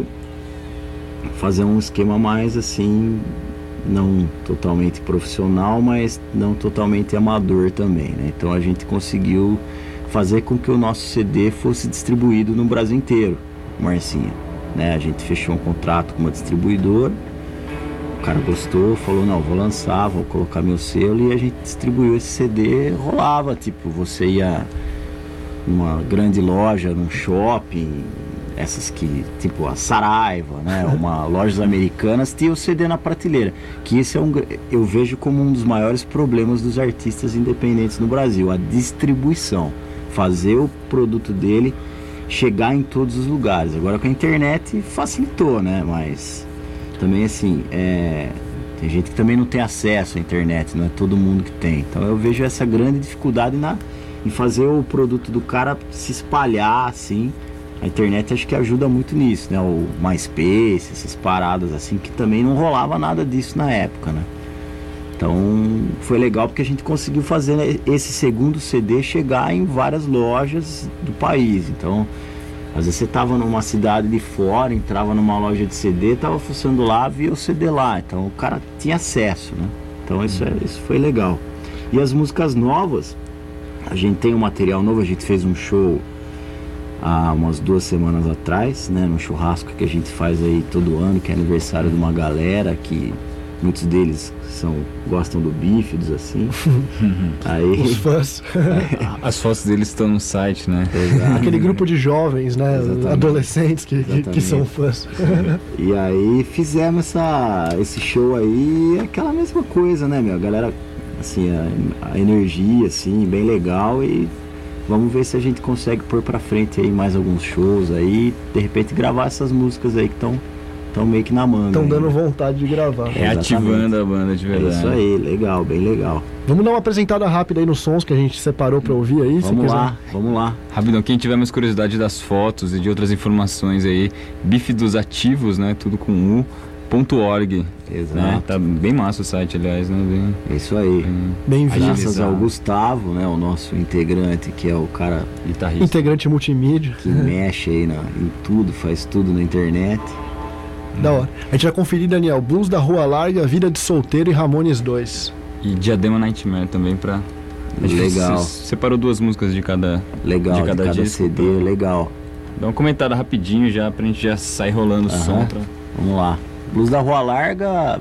fazer um esquema mais assim, não totalmente profissional, mas não totalmente amador também, né? Então a gente conseguiu fazer com que o nosso C D fosse distribuído no Brasil inteiro, o Marcinha, né? A gente fechou um contrato com uma distribuidora. O cara gostou, falou, não, vou lançar, vou colocar meu selo, e a gente distribuiu esse C D, rolava, tipo, você ia numa grande loja, num shopping, essas que, tipo a Saraiva, né, uma lojas americanas, tinha o C D na prateleira, que esse é um, eu vejo como um dos maiores problemas dos artistas independentes no Brasil, a distribuição, fazer o produto dele chegar em todos os lugares. Agora com a internet facilitou, né, mas... Também assim, é, tem gente que também não tem acesso à internet, não é todo mundo que tem. Então eu vejo essa grande dificuldade na, em fazer o produto do cara se espalhar assim. A internet acho que ajuda muito nisso, né? O MySpace, essas paradas assim, que também não rolava nada disso na época, né? Então foi legal porque a gente conseguiu fazer esse segundo C D chegar em várias lojas do país. Então... Às vezes você tava numa cidade de fora, entrava numa loja de C D, tava funcionando lá, via o C D lá. Então o cara tinha acesso, né? Então isso, é, isso foi legal. E as músicas novas, a gente tem um material novo, a gente fez um show há umas duas semanas atrás, né? No churrasco que a gente faz aí todo ano, que é aniversário de uma galera que muitos deles são, gostam do Bífidos, assim. Aí... Os fãs. As fotos deles estão no site, né? Exato. Aquele grupo de jovens, né? Exatamente. Adolescentes que, que, que são fãs. E aí fizemos essa, esse show aí, aquela mesma coisa, né, meu? A galera, assim, a, a energia, assim, bem legal, e vamos ver se a gente consegue pôr pra frente aí mais alguns shows aí, de repente gravar essas músicas aí que estão tão meio que na manga. Estão dando né? vontade de gravar. Reativando a banda de É verdade. isso aí, legal, bem legal. Vamos dar uma apresentada rápida aí nos sons que a gente separou pra ouvir aí, se Vamos quiser. lá, vamos lá. Rapidão, quem tiver mais curiosidade das fotos e de outras informações aí, Bífidos Ativos, né? Tudo com u ponto org. Exato. Né? Tá bem massa o site, aliás, né? Bem, É isso aí. bem Bem-vindo. Graças ao Agilizado. Gustavo, né, o nosso integrante, que é o cara guitarrista. Integrante multimídia. que mexe aí na, em tudo, faz tudo na internet. Da hora. A gente vai conferir, Daniel, Blues da Rua Larga, Vida de Solteiro e Ramones dois. E Diadema Nightmare também pra... A gente Legal. se- separou duas músicas de cada, Legal, de de cada, cada, disco. C D, legal. Dá uma comentada rapidinho já, pra gente já sair rolando o Aham. som. Pra... Vamos lá. Blues da Rua Larga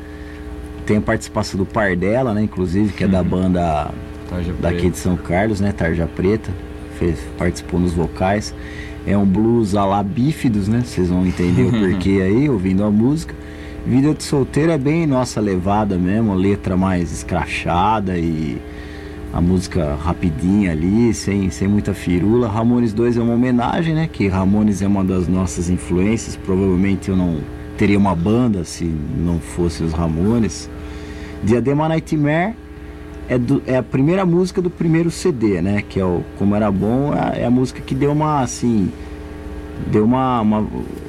tem a participação do Pardela, né? Inclusive, que é da banda Tarja daqui Preta. de São Carlos, né? Tarja Preta. Fez, participou nos vocais. É um blues a lá Bífidos, né? Vocês vão entender o porquê aí, ouvindo a música. Vida de Solteiro é bem nossa levada mesmo, letra mais escrachada e a música rapidinha ali, sem, sem muita firula. Ramones dois é uma homenagem, né? Que Ramones é uma das nossas influências. Provavelmente eu não teria uma banda se não fosse os Ramones. Diadema Nightmare é, do, é a primeira música do primeiro C D, né? Que é o Como Era Bom, é a música que deu uma, assim... Deu uma... uma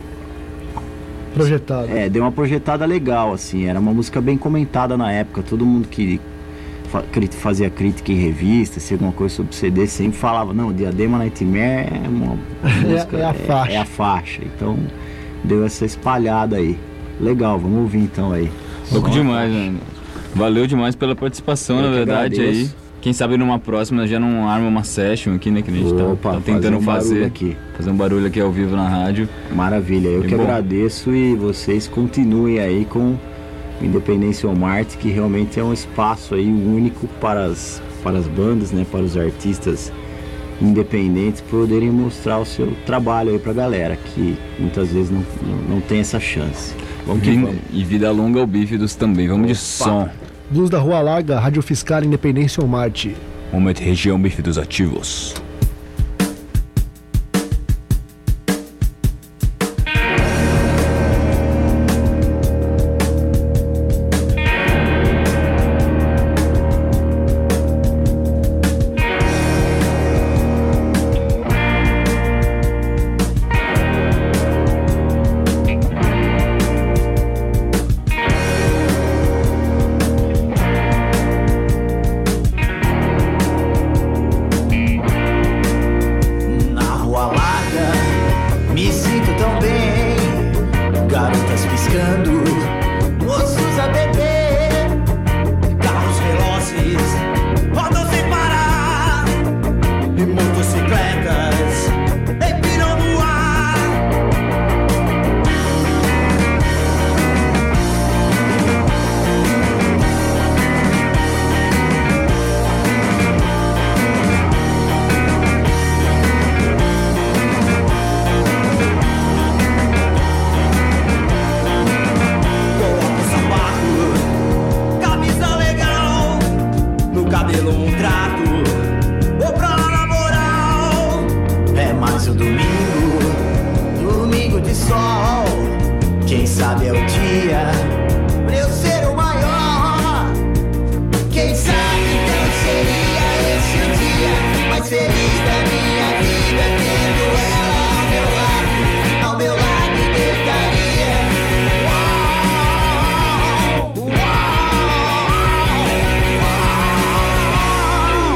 Projetado. é, deu uma projetada legal, assim. Era uma música bem comentada na época. Todo mundo que fa- cri- fazia crítica em revista, se alguma coisa sobre C D, sempre falava, não, Diadema Nightmare é uma música... é a faixa. É, a faixa. Então, deu essa espalhada aí. Legal, vamos ouvir então aí. Louco demais, né? Valeu demais pela participação, Eu na que verdade, agradeço. aí. Quem sabe numa próxima já não arma uma session aqui, né? Que a gente tá- Opa, tá, tentando fazer um barulho fazer. aqui. Fazer um barulho aqui ao vivo na rádio. Maravilha, eu E que bom. agradeço e vocês continuem aí com o Independência on Marte, que realmente é um espaço aí único para as, para as bandas, né, para os artistas independentes poderem mostrar o seu trabalho aí pra galera, que muitas vezes não, não, não tem essa chance. Vamos que Vim- vamos. E vida longa ao Bífidos também. Vamos de som. Blues da Rua Larga, Rádio Fiscal Independência on Marte. Momento região Bífidos ativos. Na Rua Larga, me sinto tão bem. Garotas piscando, moços a beber. Carros velozes rodam sem parar. E motocicletas empiram no ar. Coloca o sapato, camisa legal, no cabelo um trato, vou pra lá na moral. É mais um domingo, domingo de sol. Quem sabe é o dia pra eu ser o maior. Quem sabe então seria esse o dia mais feliz da minha vida, tendo ela ao meu lado, ao meu lado e gritaria. Uau, uau, uau.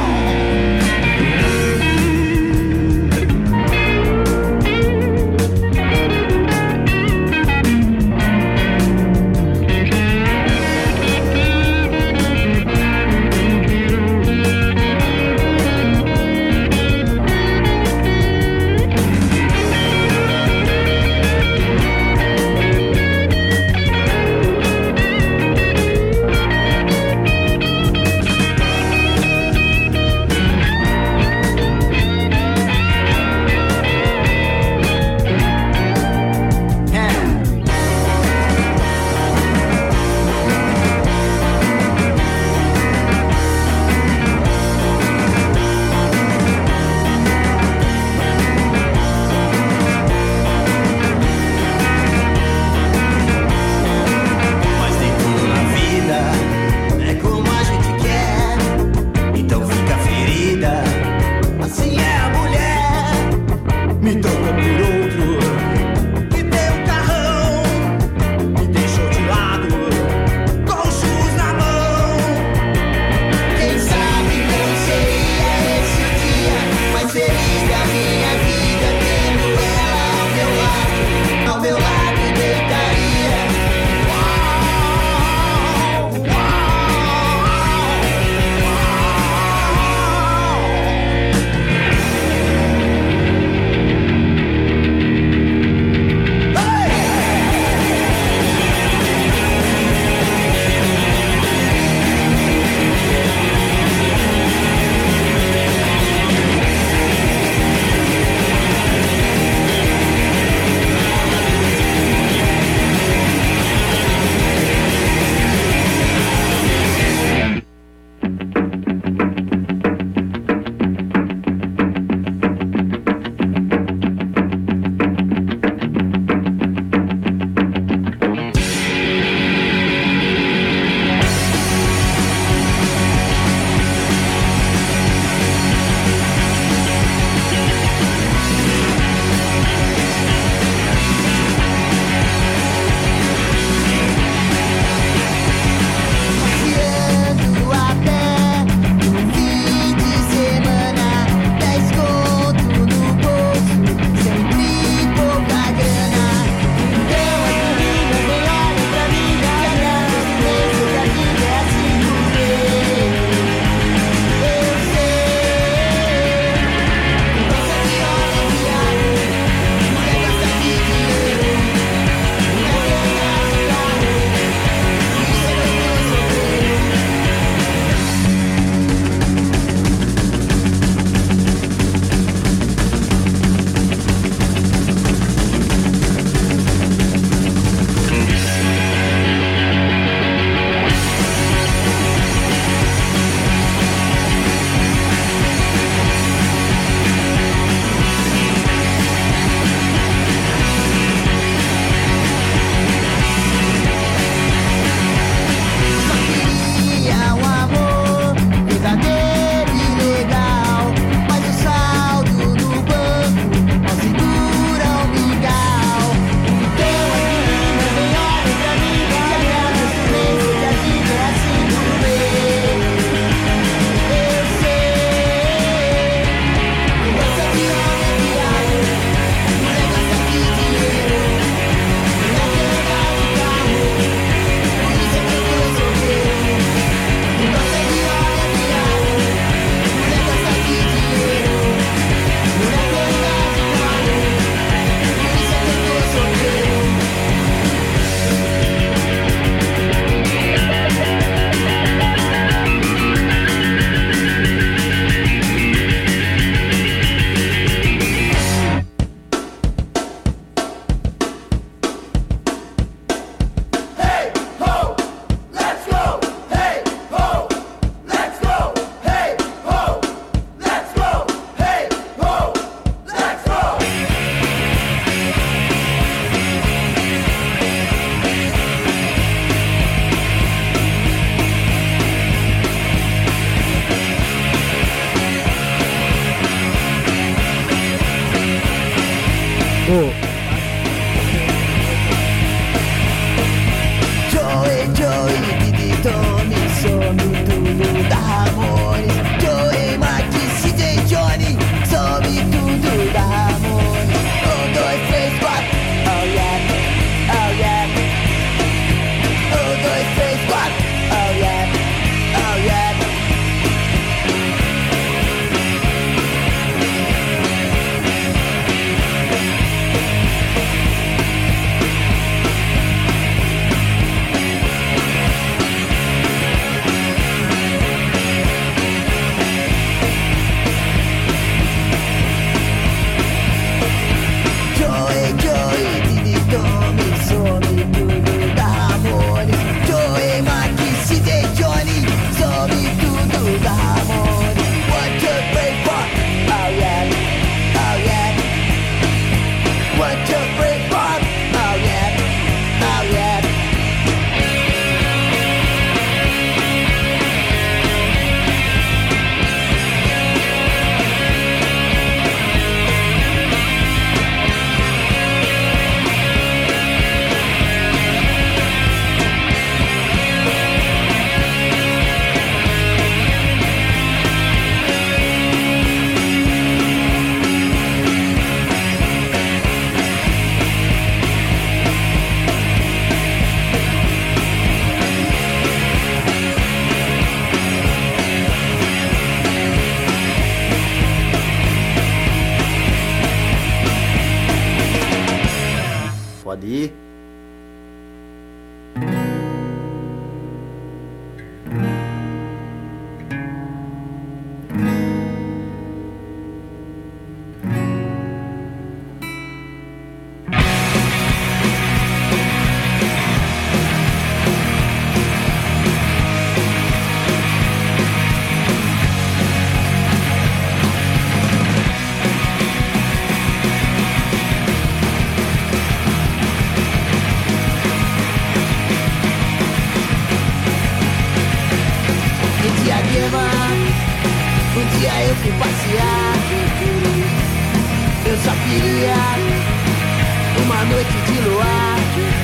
dia eu fui passear, eu só queria uma noite de luar.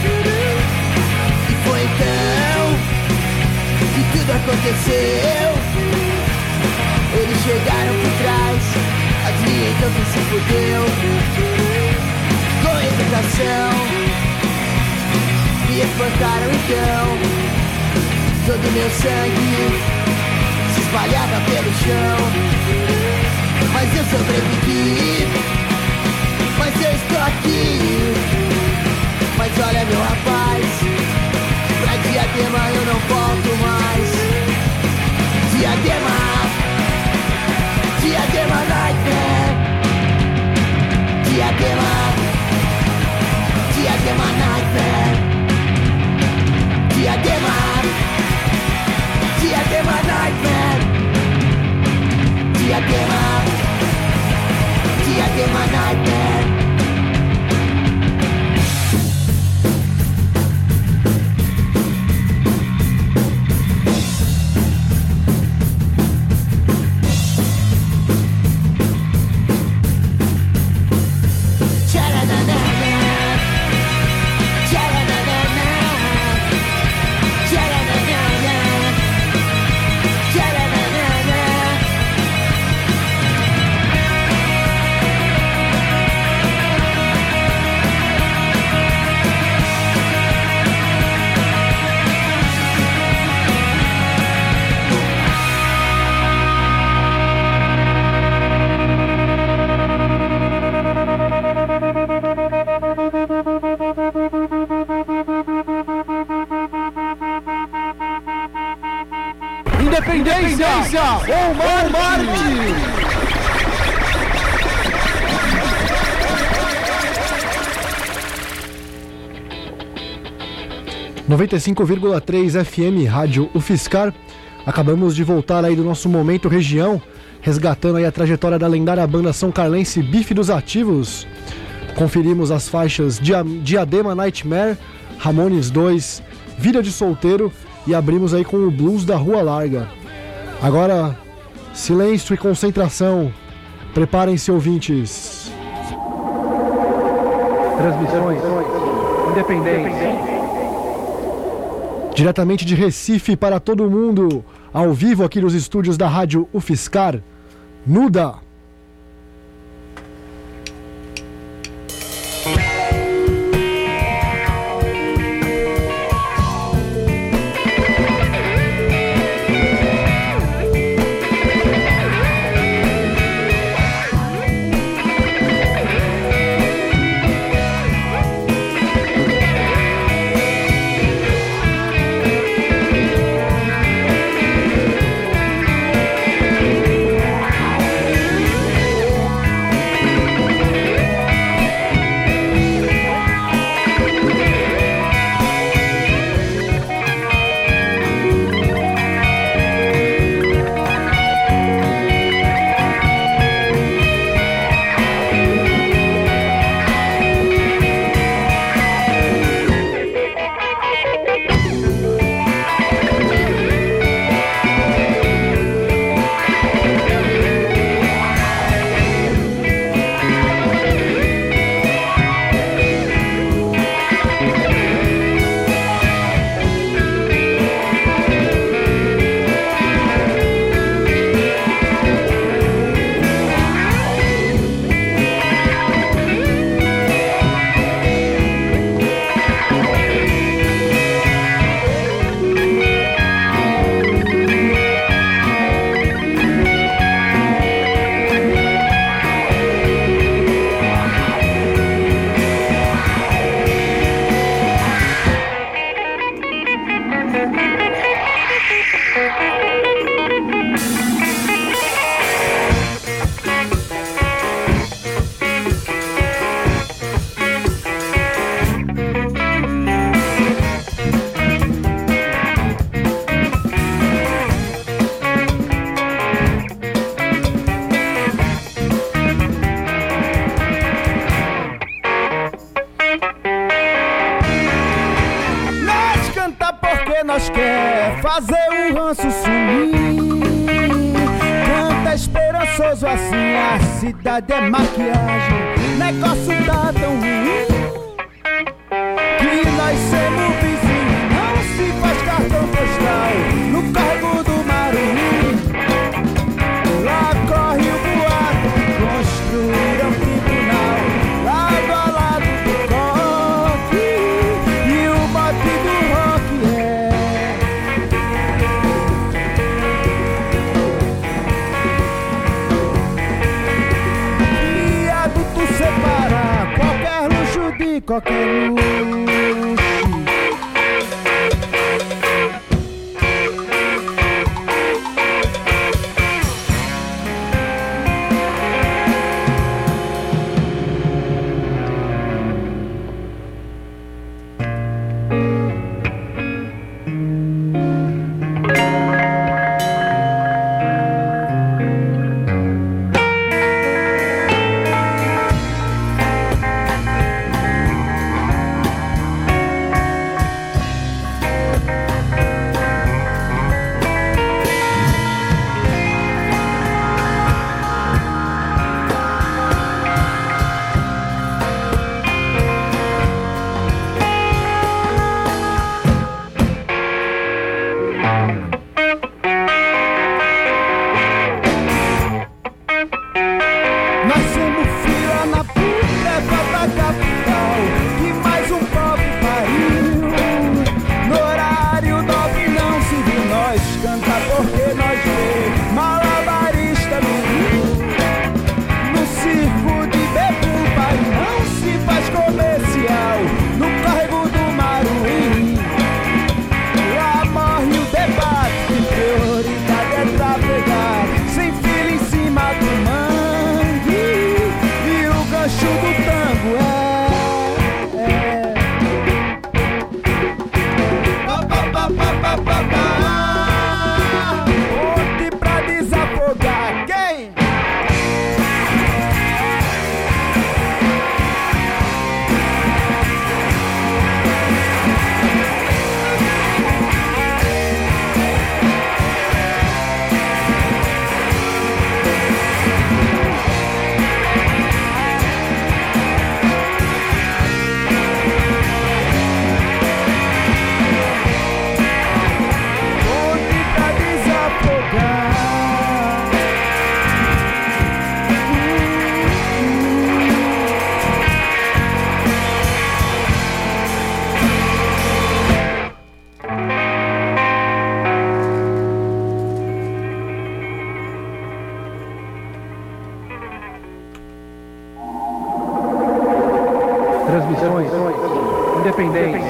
E foi então que tudo aconteceu. Eles chegaram por trás, adivinha então quem se fudeu. Com educação, me espancaram então. Todo meu sangue se espalhava pelo chão. Mas eu sobrevivi, mas eu estou aqui. Mas olha meu rapaz, pra Diadema eu não volto mais. Diadema, Diadema Nightmare. Diadema, Diadema Nightmare. Diadema, Diadema Nightmare. Diadema, Diadema Nightmare. Independência ou Marte! noventa e cinco vírgula três F M Rádio UFSCar. Acabamos de voltar aí do nosso Momento Região, resgatando aí a trajetória da lendária banda são carlense Bife dos Ativos. Conferimos as faixas Dia- Diadema Nightmare, Ramones dois, Vida de Solteiro e abrimos aí com o Blues da Rua Larga. Agora, silêncio e concentração. Preparem-se, ouvintes. Transmissões independentes. Diretamente de Recife para todo o mundo, ao vivo aqui nos estúdios da Rádio UFSCar, Nuda. Nós quer fazer o ranço sumir. Canta esperando A cidade é maquiagem, negócio tá tão ruim que nós somos vizinhos, não se faz cartão postal no Córrego do Maruim. Lá corre o boato que construíram tribunal lado a lado do coque, e o mote do rock é viaduto separar qualquer luxo de qualquer luxo. Transmissões independentes.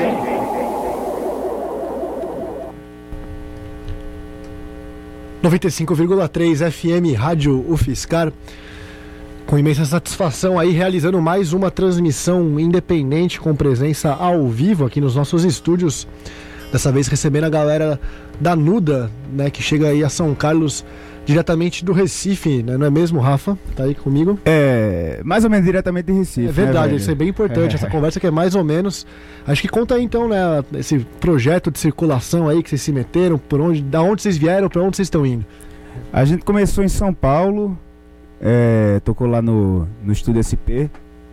noventa e cinco vírgula três F M Rádio UFSCar, com imensa satisfação aí realizando mais uma transmissão independente com presença ao vivo aqui nos nossos estúdios. Dessa vez recebendo a galera da Nuda, né, que chega aí a São Carlos diretamente do Recife, né? Não é mesmo, Rafa? Tá aí comigo? É, mais ou menos diretamente de Recife. É verdade, né, isso é bem importante, é. Essa conversa que é mais ou menos. Acho que conta aí então, né, esse projeto de circulação aí que vocês se meteram, por onde, da onde vocês vieram, para onde vocês estão indo? A gente começou em São Paulo, é, tocou lá no, no Estúdio S P,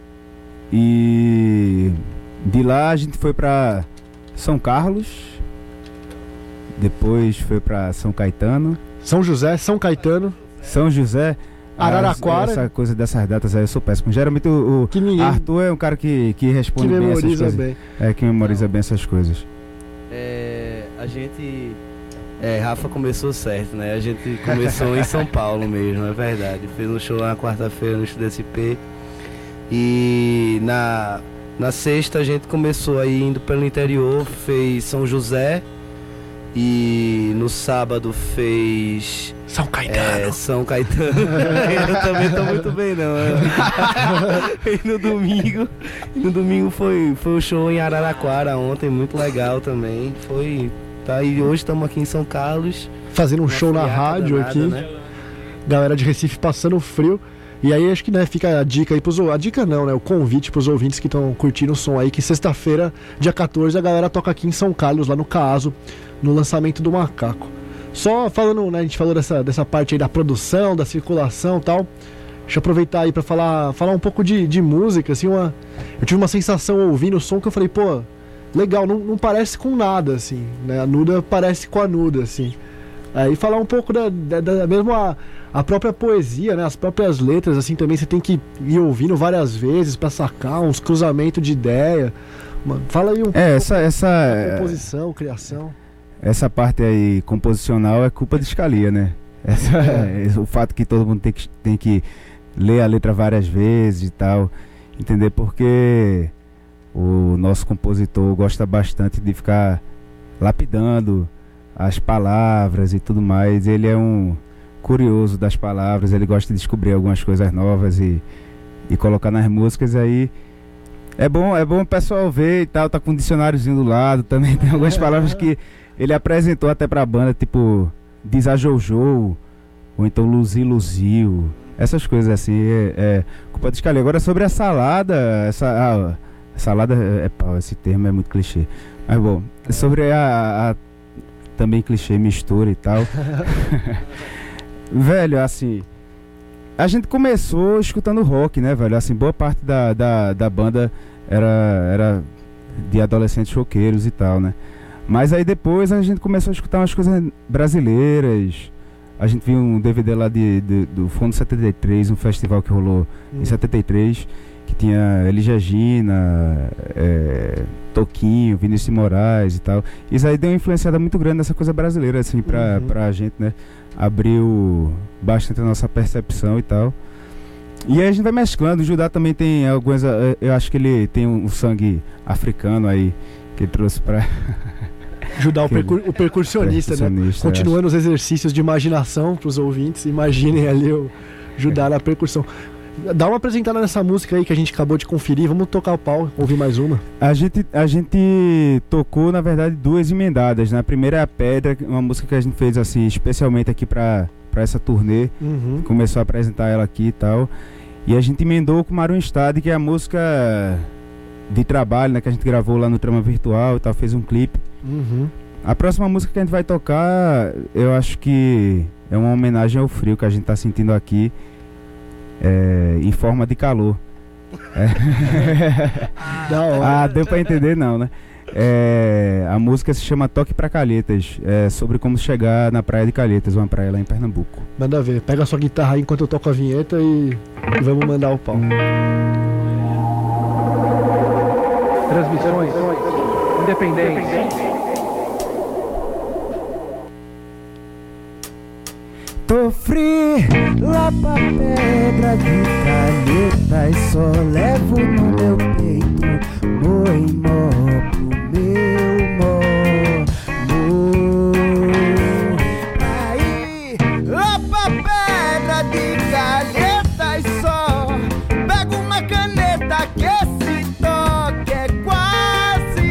e de lá a gente foi para São Carlos, depois foi para São Caetano, São José, São Caetano, São José, Araraquara. Essa coisa dessas datas aí eu sou péssimo. Geralmente o, o ninguém... Arthur é um cara que, que responde que bem essas coisas. Bem. É, que memoriza Não. bem essas coisas. É, a gente... É, Rafa começou certo, né? A gente começou em São Paulo mesmo, é verdade. Fez um show lá na quarta-feira no Estúdio S P. E na, na sexta a gente começou aí indo pelo interior, fez São José. E no sábado fez... São Caetano. É, São Caetano. Eu também tô muito bem, não. E no domingo, e no domingo foi, foi o show em Araraquara ontem, muito legal também. Foi... Tá, e hoje estamos aqui em São Carlos. Fazendo um show na rádio danada, aqui. Né? Galera de Recife passando frio. E aí acho que, né, fica a dica aí pros... A dica não, né? O convite pros ouvintes que estão curtindo o som aí, que sexta-feira, dia quatorze, a galera toca aqui em São Carlos, lá no Caso, no lançamento do Macaco. Só falando, né, a gente falou dessa, dessa parte aí da produção, da circulação e tal. Deixa eu aproveitar aí pra falar, falar um pouco de, de música, assim, uma, eu tive uma sensação ouvindo o som que eu falei, pô, legal, não, não parece com nada, assim, né? A Nuda parece com a Nuda, assim. Aí falar um pouco da, da, da mesmo a, a própria poesia, né? As próprias letras, assim, também você tem que ir ouvindo várias vezes pra sacar uns cruzamentos de ideia. Mano, fala aí um É, pouco essa, essa, da composição, criação. essa parte aí composicional é culpa de Scalia, né? Essa, É. O fato que todo mundo tem que, tem que ler a letra várias vezes e tal, entender? Porque o nosso compositor gosta bastante de ficar lapidando as palavras e tudo mais. Ele é um curioso das palavras, ele gosta de descobrir algumas coisas novas e, e colocar nas músicas. Aí é bom, é bom o pessoal ver e tal, tá com um dicionáriozinho do lado também, tem algumas palavras que ele apresentou até pra banda, tipo desajojou, ou então luzi luziu, essas coisas assim, é, é culpa de Scalia. Agora sobre a salada, essa ah, salada é pau, esse termo é muito clichê, mas bom, sobre a, a também clichê, mistura e tal. Velho, assim, a gente começou escutando rock, né, velho? Assim, boa parte da, da, da banda era, era de adolescentes roqueiros e tal, né? Mas aí depois a gente começou a escutar umas coisas brasileiras. A gente viu um D V D lá de, de, do Fundo setenta e três, um festival que rolou hum. em setenta e três, que tinha Elis Regina, é, Toquinho, Vinícius de Moraes e tal. Isso aí deu uma influenciada muito grande nessa coisa brasileira, assim, pra, uhum. pra gente, né? Abriu bastante a nossa percepção e tal. E aí a gente vai mesclando. O Judá também tem algumas... Eu acho que ele tem um sangue africano aí, que ele trouxe pra... Judá, o, percur o percussionista, percussionista, né? Continuando os exercícios de imaginação pros ouvintes. Imaginem ali o Judá na percussão. Dá uma apresentada nessa música aí que a gente acabou de conferir. Vamos tocar o pau, ouvir mais uma. A gente, a gente tocou, na verdade, duas emendadas, né? A primeira é A Pedra, uma música que a gente fez assim, especialmente aqui pra, pra essa turnê. Uhum. Começou a apresentar ela aqui e tal. E a gente emendou com Maroon Stad, que é a música de trabalho, né? Que a gente gravou lá no Trama Virtual e tal, fez um clipe. Uhum. A próxima música que a gente vai tocar, eu acho que é uma homenagem ao frio que a gente tá sentindo aqui. É, em forma de calor. É. Da hora. Ah, deu pra entender não, né? É, a música se chama Toque pra Calhetas, é sobre como chegar na praia de Calhetas, uma praia lá em Pernambuco. Manda ver, pega a sua guitarra aí enquanto eu toco a vinheta e, e vamos mandar o pau. Transmissões independentes. Tô frio lá pra Pedra de Calhetas, só levo no meu peito moi mó pro meu mó, mo. Aí, lá pra Pedra de Calhetas, só pego uma caneta que esse toque é quase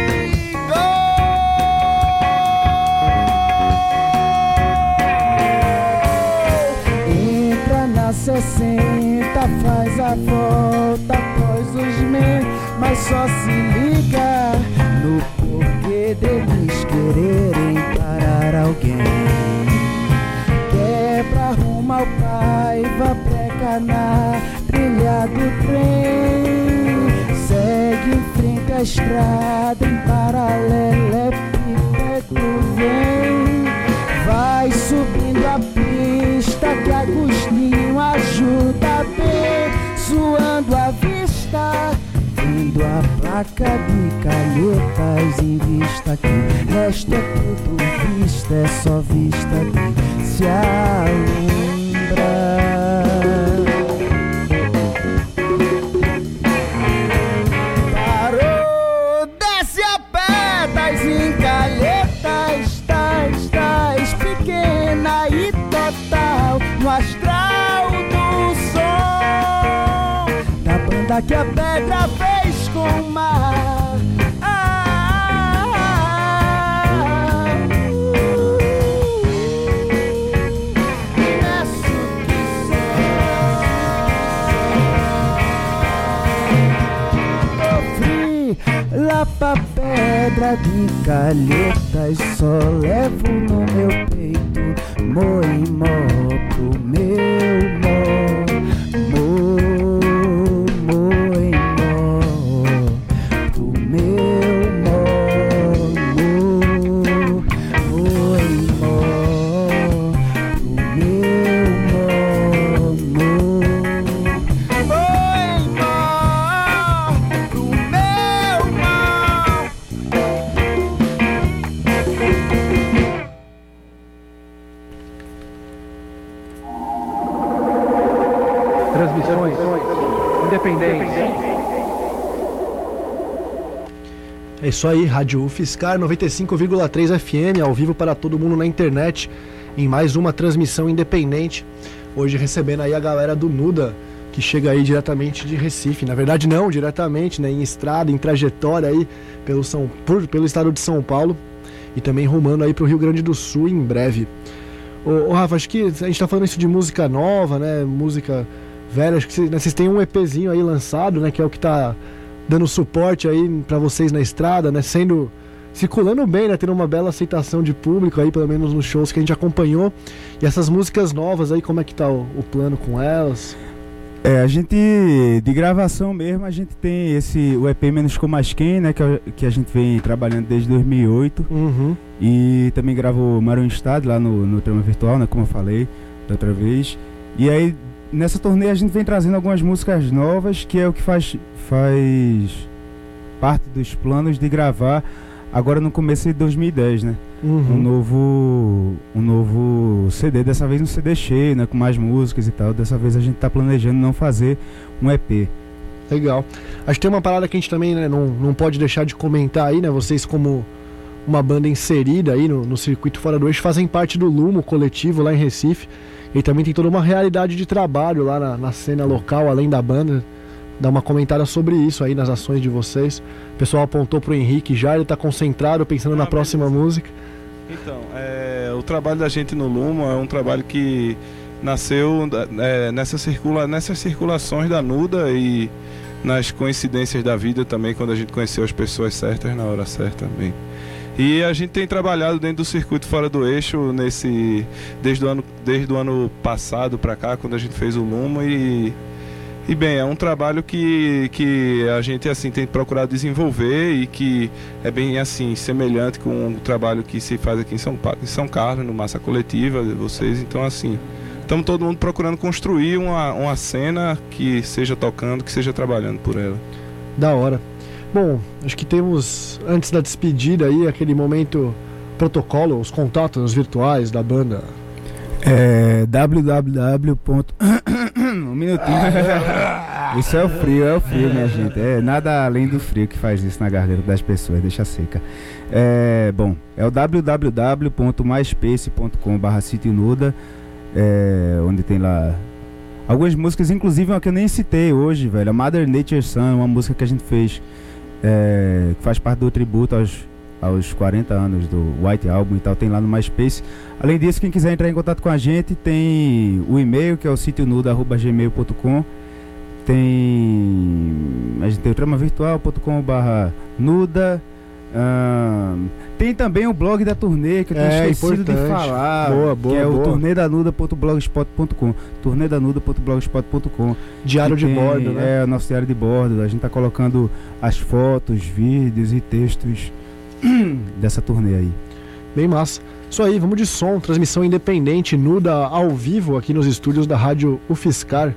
sessenta, faz a volta após os meses, mas só se liga no porquê deles quererem parar alguém. Quebra, arruma o Paiva, breca na trilha do trem, segue em frente à estrada, em paralelepípedo vem, vai subindo a pista que Agostinho ajuda bem, suando a vista, vendo a placa de Calhetas em vista aqui. Resto é tudo vista, é só vista que se alumbra. Parou, desce a Pedras em Calhetas, tais, tais, pequena e total, no astral do som da banda que a pedra fez com o mar. Ah, ah, ah, peço que sofri lá pra Pedra de Calhetas, só levo no meu peito moi mó pro meu mó. independente. É isso aí, Rádio UFSCar noventa e cinco vírgula três F M, ao vivo para todo mundo na internet, em mais uma transmissão independente. Hoje recebendo aí a galera do Nuda, que chega aí diretamente de Recife. Na verdade não, diretamente, né, em estrada, em trajetória aí pelo, São, por, pelo estado de São Paulo e também rumando aí para o Rio Grande do Sul em breve. Ô, ô Rafa, acho que a gente tá falando isso de música nova, né, música velha, acho que vocês, né, vocês têm um EPzinho aí lançado, né, que é o que tá dando suporte aí para vocês na estrada, né, sendo... circulando bem, né? Tendo uma bela aceitação de público aí, pelo menos nos shows que a gente acompanhou. E essas músicas novas aí, como é que tá o, o plano com elas? É, a gente, de gravação mesmo, a gente tem esse, o E P Menos Com Mais Quem, né? Que, é, que a gente vem trabalhando desde dois mil e oito. Uhum. E também gravou Maroon Stad lá no, no Trama Virtual, né? Como eu falei da outra vez. E aí, nessa turnê, a gente vem trazendo algumas músicas novas, que é o que faz, faz parte dos planos de gravar agora no começo de dois mil e dez, né? Uhum. Um novo um novo C D, dessa vez um C D cheio, né? Com mais músicas e tal. Dessa vez a gente tá planejando não fazer um E P. Legal. Acho que tem uma parada que a gente também, né, não, não pode deixar de comentar aí, né? Vocês como uma banda inserida aí no, no circuito Fora do Eixo fazem parte do Lumo coletivo lá em Recife. E também tem toda uma realidade de trabalho lá na, na cena local, além da banda. Dá uma comentada sobre isso aí nas ações de vocês. O pessoal apontou pro Henrique já, ele tá concentrado, pensando ah, na próxima beleza. música. Então, é, o trabalho da gente no Lumo é um trabalho que nasceu é, nessa circula, nessas circulações da Nuda e nas coincidências da vida também, quando a gente conheceu as pessoas certas na hora certa também. E a gente tem trabalhado dentro do circuito Fora do Eixo nesse, desde o ano, desde o ano passado para cá, quando a gente fez o Lumo. E, e bem, é um trabalho que, que a gente assim, tem procurado desenvolver e que é bem assim, semelhante com o trabalho que se faz aqui em São, em São Carlos, no Massa Coletiva de vocês. Então assim, estamos todo mundo procurando construir uma, uma cena que seja tocando, que seja trabalhando por ela. Da hora. Bom, acho que temos, antes da despedida aí, aquele momento protocolo, os contatos virtuais da banda. É www. Um minutinho. Isso é o frio, é o frio, minha gente. É nada além do frio que faz isso na garganta das pessoas, deixa seca. É, bom, é o www ponto myspace ponto com barra sítio nuda, é, onde tem lá algumas músicas, inclusive uma que eu nem citei hoje, velho, a Mother Nature Sun, uma música que a gente fez, é, que faz parte do tributo aos, aos quarenta anos do White Album e tal, tem lá no MySpace. Além disso, quem quiser entrar em contato com a gente, tem o e-mail, que é o sítio nuda arroba gmail ponto com. Tem... a gente tem o trama virtual ponto com barra nuda. Hum, tem também o blog da turnê, que eu tenho é, esquecido importante. de falar, boa, boa, que é boa. o turnêdanuda ponto blogspot ponto com, turnêdanuda ponto blogspot ponto com. Diário de tem, bordo, né? É, o nosso diário de bordo. A gente tá colocando as fotos, vídeos e textos dessa turnê aí. Bem massa. Isso aí, vamos de som, transmissão independente, nuda, ao vivo, aqui nos estúdios da Rádio UFSCar.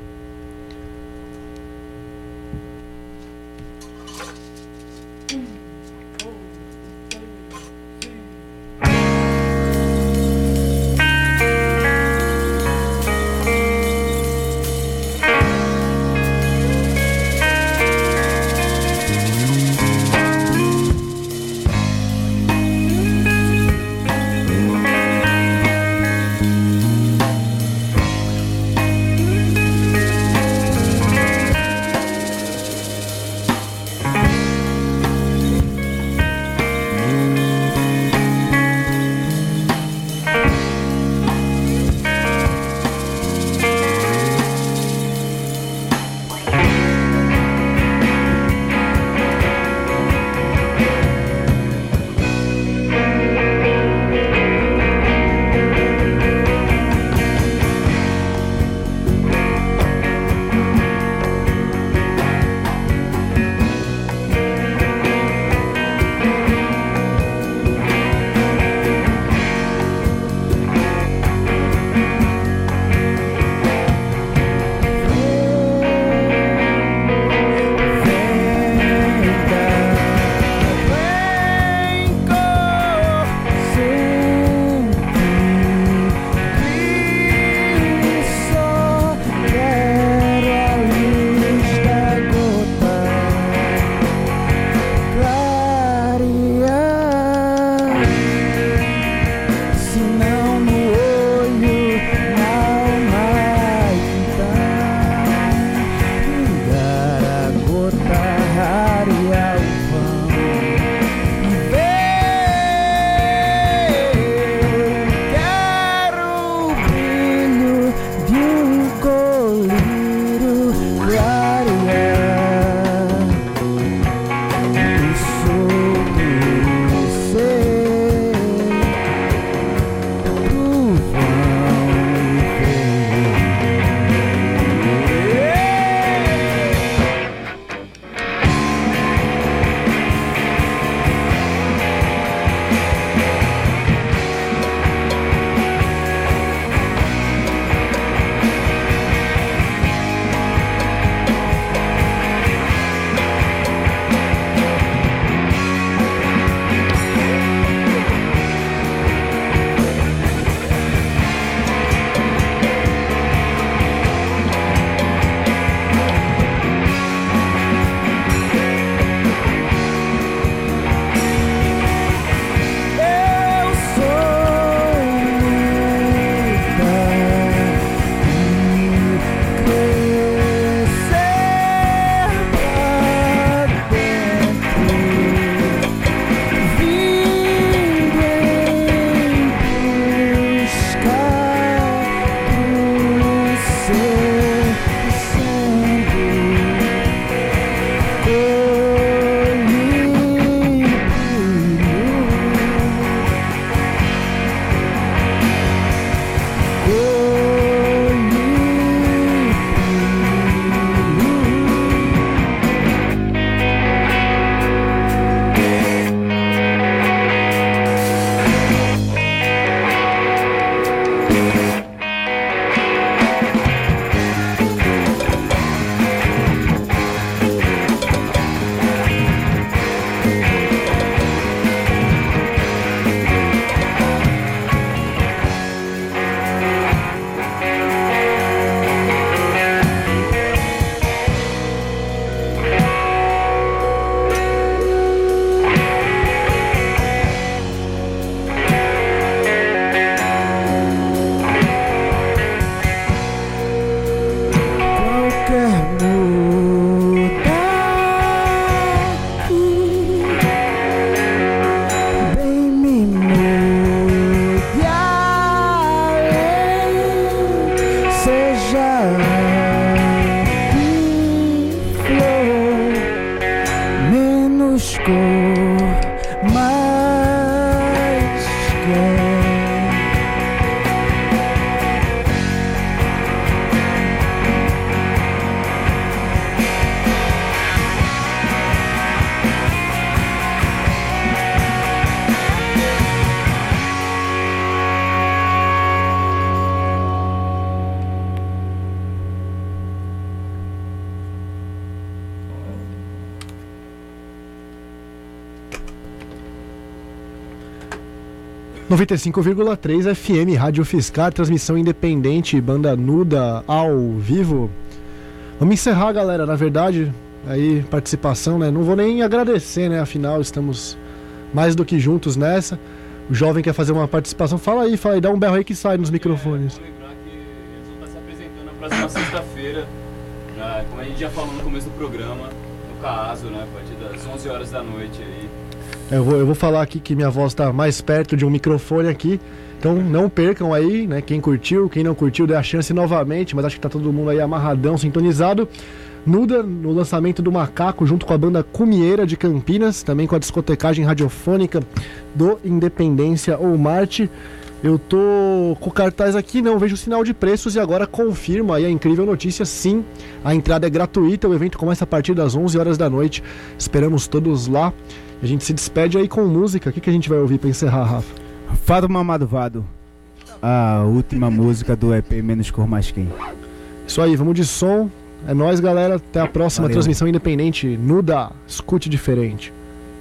noventa e cinco vírgula três F M, Rádio Fiscar, transmissão independente, banda nuda ao vivo. Vamos encerrar, galera, na verdade, aí participação, né? Não vou nem agradecer, né? Afinal, estamos mais do que juntos nessa. O jovem quer fazer uma participação, fala aí, fala aí, dá um berro aí que sai nos microfones. Vou lembrar que eles vão estar se apresentando na próxima sexta-feira, né? Como a gente já falou no começo do programa, no Caso, né? A partir das onze horas da noite aí. Eu vou, eu vou falar aqui que minha voz está mais perto de um microfone aqui, então não percam aí, né? Quem curtiu, quem não curtiu, dê a chance novamente, mas acho que tá todo mundo aí amarradão, sintonizado. Nuda no lançamento do Macaco, junto com a banda Cumieira de Campinas, também com a discotecagem radiofônica do Independência ou Marte. Eu tô com o cartaz aqui, não vejo sinal de preços e agora confirmo aí a incrível notícia, sim, a entrada é gratuita, o evento começa a partir das onze horas da noite, esperamos todos lá. A gente se despede aí com música. O que, que a gente vai ouvir pra encerrar, Rafa? Fado Mamado Vado, a última música do E P Menos Cor Mais Quem. Isso aí, vamos de som. É nóis, galera. Até a próxima Valeu. Transmissão independente. Nuda, escute diferente.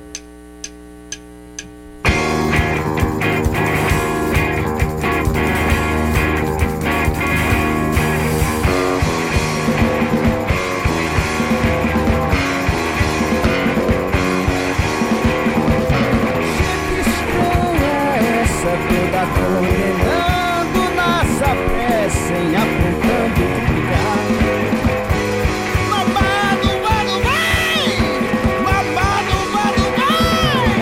Condenando nossa pressa, sem apontando de brigar. Mamado, mano, vai! Mamado, mano, vai!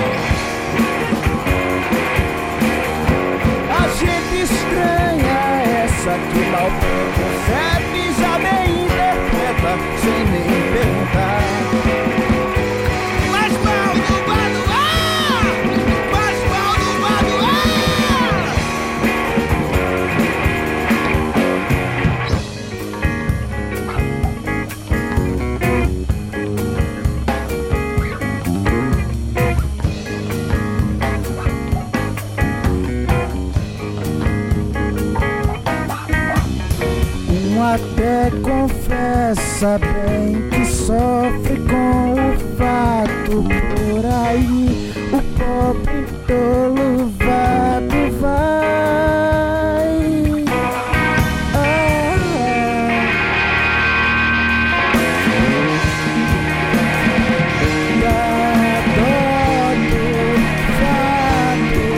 A gente estranha essa que mal percebe, já nem interpreta, sem nem perguntar. Até confessa bem que sofre com o fato por aí. O pobre tolo vado vai. Ah, dá dó do fato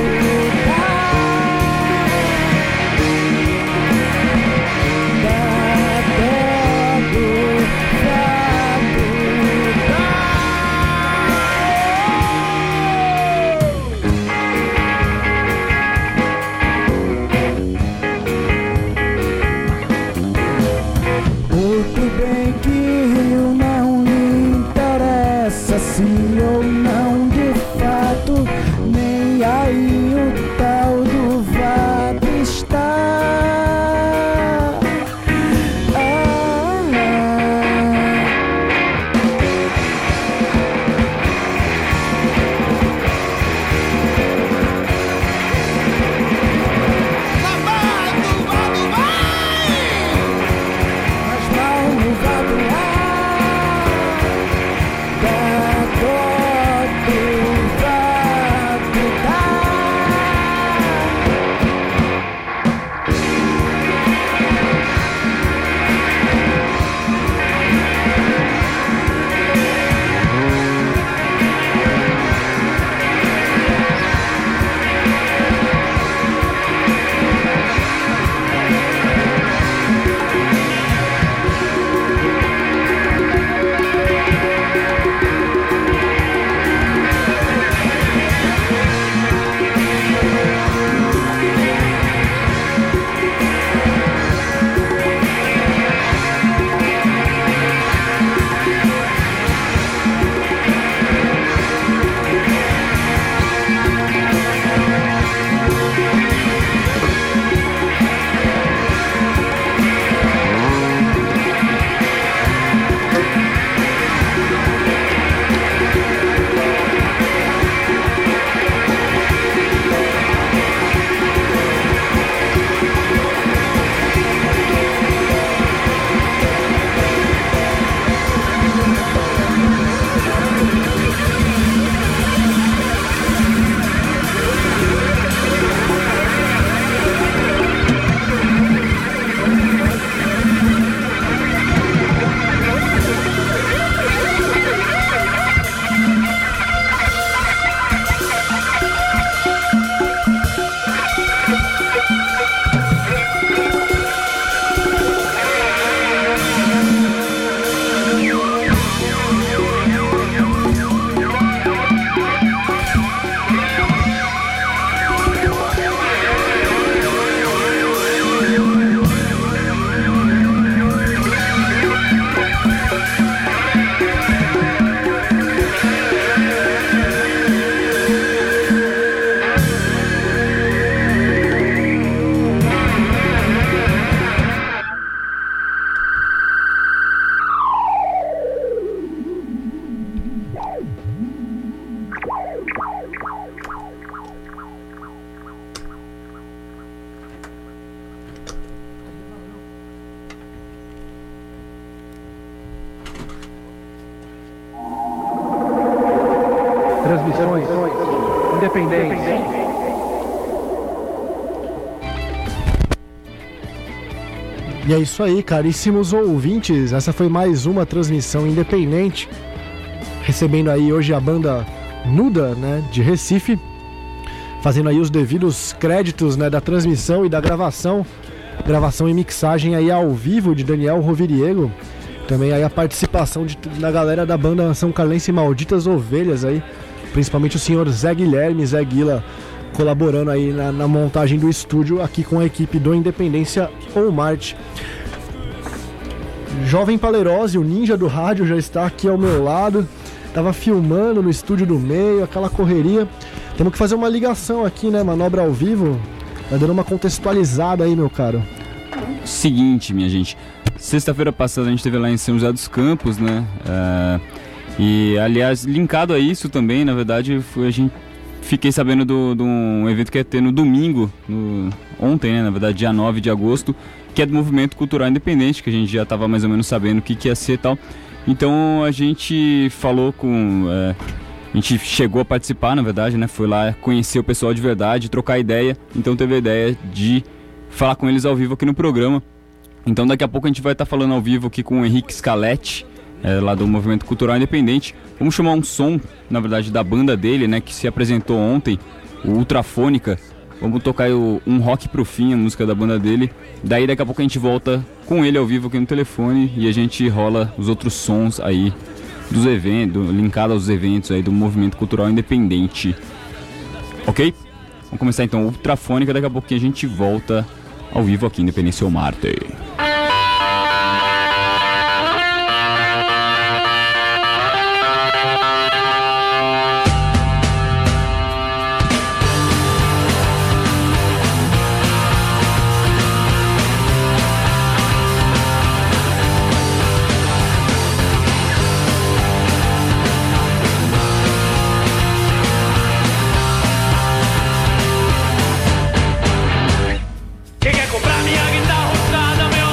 Independência. E é isso aí, caríssimos ouvintes. Essa foi mais uma transmissão independente. Recebendo aí hoje a banda Nuda, né, de Recife. Fazendo aí os devidos créditos, né, da transmissão e da gravação. Gravação e mixagem aí ao vivo de Daniel Roviriego. Também aí a participação de, da galera da banda São Carlense Malditas Ovelhas aí. Principalmente o senhor Zé Guilherme, Zé Guila, colaborando aí na, na montagem do estúdio aqui com a equipe do Independência ou Marte. Jovem Palerose, o ninja do rádio, já está aqui ao meu lado. Tava filmando no estúdio do meio, aquela correria. Temos que fazer uma ligação aqui, né? Manobra ao vivo. Vai dando uma contextualizada aí, meu caro. Seguinte, minha gente. Sexta-feira passada a gente esteve lá em São José dos Campos, né? Uh, e, aliás, linkado a isso também, na verdade, foi a gente... Fiquei sabendo de um evento que ia ter no domingo, no, ontem, né? Na verdade, dia nove de agosto, que é do Movimento Cultural Independente, que a gente já estava mais ou menos sabendo o que, que ia ser e tal. Então, a gente falou com... Uh, a gente chegou a participar, na verdade, né? Foi lá conhecer o pessoal de verdade, trocar ideia. Então, teve a ideia de falar com eles ao vivo aqui no programa. Então daqui a pouco a gente vai estar tá falando ao vivo aqui com o Henrique Scaletti, é, lá do Movimento Cultural Independente. Vamos chamar um som, na verdade, da banda dele, né, que se apresentou ontem, o Ultrafônica. Vamos tocar o, um rock pro fim, a música da banda dele. Daí daqui a pouco a gente volta com ele ao vivo aqui no telefone e a gente rola os outros sons aí dos eventos, linkado aos eventos aí do Movimento Cultural Independente. Ok? Vamos começar então o Ultrafônica, daqui a pouco a gente volta ao vivo aqui em Independência ou Marte. Quem quer comprar minha guitarra usada, meu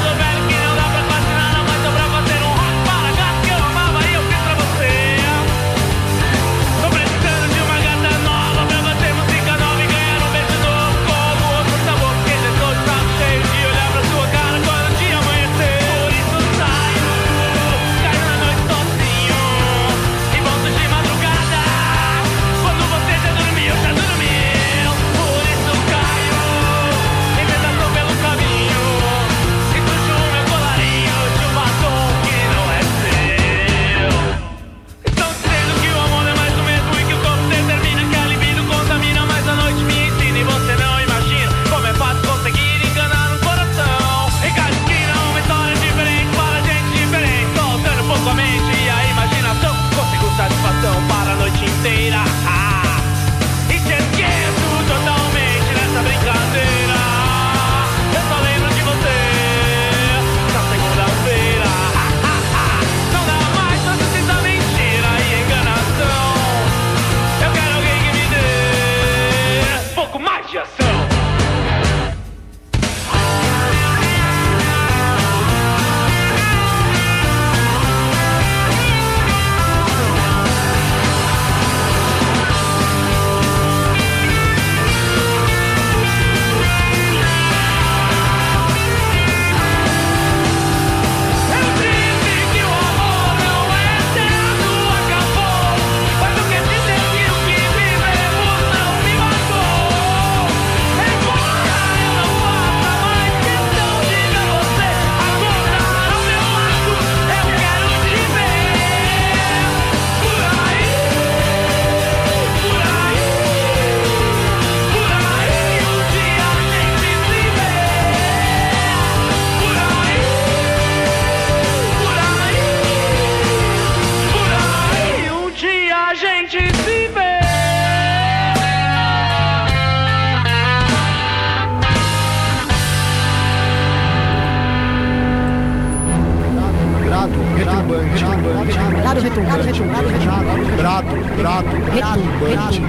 Brado retumbante. Brado, brado, retumbante.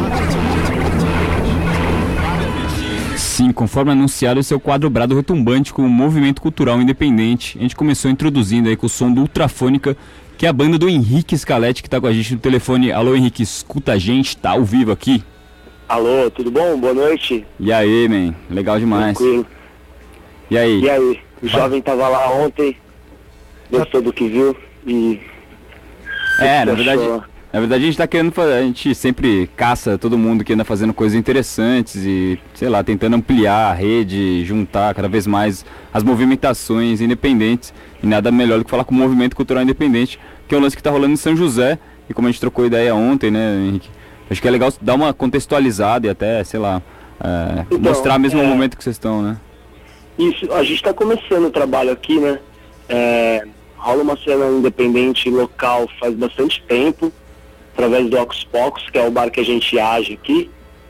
Sim, conforme anunciado, esse é o quadro Brado Retumbante com o Movimento Cultural Independente. A gente começou introduzindo aí com o som do Ultrafônica, que é a banda do Henrique Scaletti, que tá com a gente no telefone. Alô, Henrique, escuta a gente, tá ao vivo aqui. Alô, tudo bom? Boa noite. E aí, man? Legal demais. Tranquilo. E aí? E aí? O jovem tava lá ontem, gostou do que viu e... É, na verdade, na verdade a gente tá querendo fazer, a gente sempre caça todo mundo que anda fazendo coisas interessantes e, sei lá, tentando ampliar a rede, juntar cada vez mais as movimentações independentes. E nada melhor do que falar com o movimento cultural independente, que é um lance que tá rolando em São José. E como a gente trocou ideia ontem, né, Henrique? Acho que é legal dar uma contextualizada e até, sei lá, é, então, mostrar mesmo é... o momento que vocês estão, né? Isso, a gente tá começando o trabalho aqui, né? É... Rola uma cena independente local faz bastante tempo, através do Ocus Pocus, que é o bar que a gente age aqui.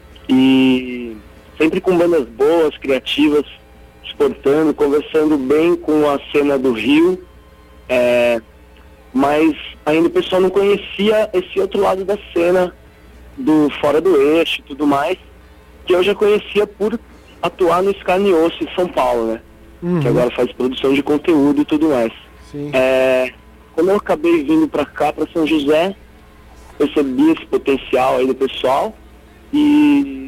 E sempre com bandas boas, criativas, exportando, conversando bem com a cena do Rio. É, mas ainda o pessoal não conhecia esse outro lado da cena, do fora do eixo e tudo mais, que eu já conhecia por atuar no Carne e Osso em São Paulo, né? Uhum. Que agora faz produção de conteúdo e tudo mais. É, quando eu acabei vindo pra cá, pra São José, percebi esse potencial aí do pessoal e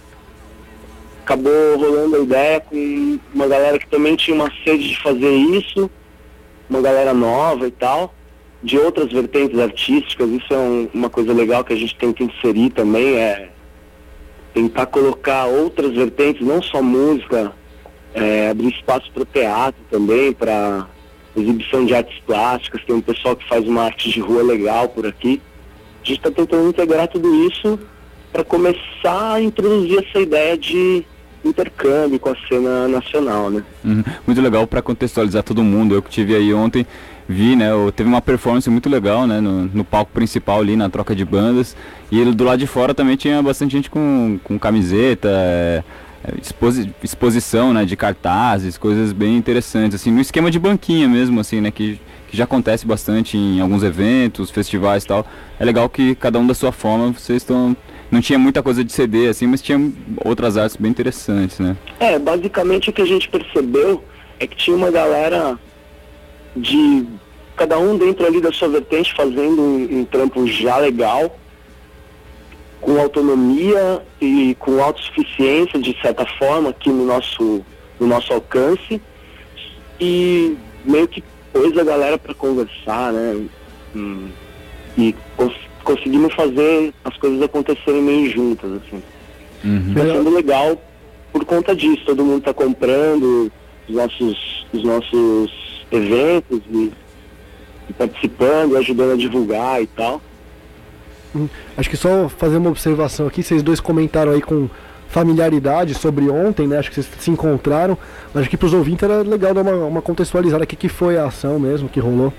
acabou rolando a ideia com uma galera que também tinha uma sede de fazer isso, uma galera nova e tal, de outras vertentes artísticas. Isso é um, uma coisa legal que a gente tem que inserir também, é tentar colocar outras vertentes, não só música, é, abrir espaço para o teatro também, para exibição de artes plásticas. Tem um pessoal que faz uma arte de rua legal por aqui. A gente está tentando integrar tudo isso para começar a introduzir essa ideia de intercâmbio com a cena nacional, né? Uhum. Muito legal para contextualizar todo mundo. Eu que tive aí ontem, vi, né? Teve uma performance muito legal, né? No, no palco principal ali, na troca de bandas. E do lado de fora também tinha bastante gente com, com camiseta, é, Exposi exposição, né, de cartazes, coisas bem interessantes, assim, no esquema de banquinha mesmo, assim, né, que, que já acontece bastante em alguns eventos, festivais e tal. É legal que cada um da sua forma, vocês estão... Não tinha muita coisa de C D, assim, mas tinha outras artes bem interessantes, né? É, basicamente o que a gente percebeu é que tinha uma galera de... cada um dentro ali da sua vertente fazendo um, um trampo já legal, com autonomia e com autossuficiência, de certa forma, aqui no nosso, no nosso alcance, e meio que pôs a galera para conversar, né? Hum, e cons conseguimos fazer as coisas acontecerem meio juntas, assim. Uhum. Tá sendo legal por conta disso. Todo mundo tá comprando os nossos, os nossos eventos e, e participando, ajudando a divulgar e tal. Hum, acho que só fazer uma observação aqui, vocês dois comentaram aí com familiaridade sobre ontem, né? Acho que vocês se encontraram, mas acho que para os ouvintes era legal dar uma, uma contextualizada aqui, que foi a ação mesmo que rolou.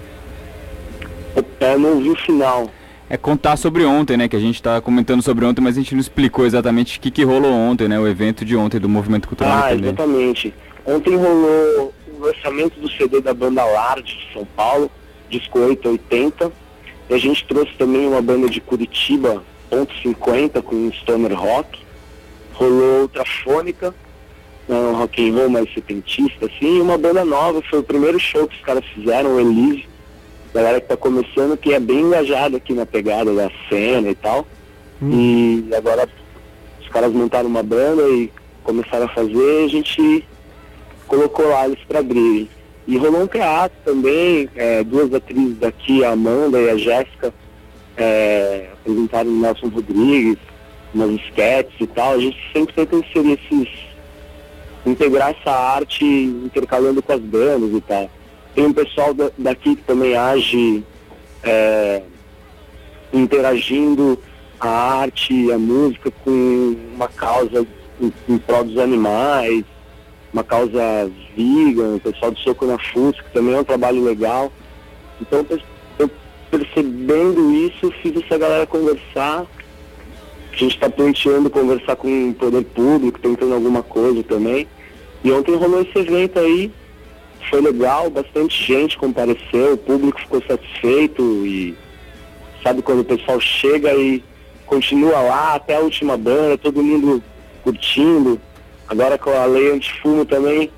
Eu não vi o final. É contar sobre ontem, né? Que a gente tá comentando sobre ontem, mas a gente não explicou exatamente o que, que rolou ontem, né? O evento de ontem do Movimento Cultural. Ah, exatamente. Ontem rolou o lançamento do C D da banda Lard de São Paulo, disco oito oitenta. E a gente trouxe também uma banda de Curitiba, ponto cinquenta, com stoner rock. Rolou Ultrafônica, né, um rock and roll mais setentista, assim. E uma banda nova, foi o primeiro show que os caras fizeram, o Elise. Galera que tá começando, que é bem engajada aqui na pegada da cena e tal. Hum. E agora os caras montaram uma banda e começaram a fazer, a gente colocou lá eles pra abrir. E rolou um teatro também, é, duas atrizes daqui, a Amanda e a Jéssica, é, apresentaram o Nelson Rodrigues, umas sketches e tal. A gente sempre tenta inserir esses, integrar essa arte intercalando com as bandas e tal. Tem um pessoal da, daqui que também age é, interagindo a arte e a música com uma causa em, em prol dos animais, uma causa vegan, o pessoal do Soco na Fusca, que também é um trabalho legal. Então, eu percebendo isso, fiz essa galera conversar. A gente está pleiteando conversar com o poder público, tentando alguma coisa também. E ontem rolou esse evento aí, foi legal, bastante gente compareceu, o público ficou satisfeito e sabe quando o pessoal chega e continua lá até a última banda, todo mundo curtindo. Agora com a lei antifumo também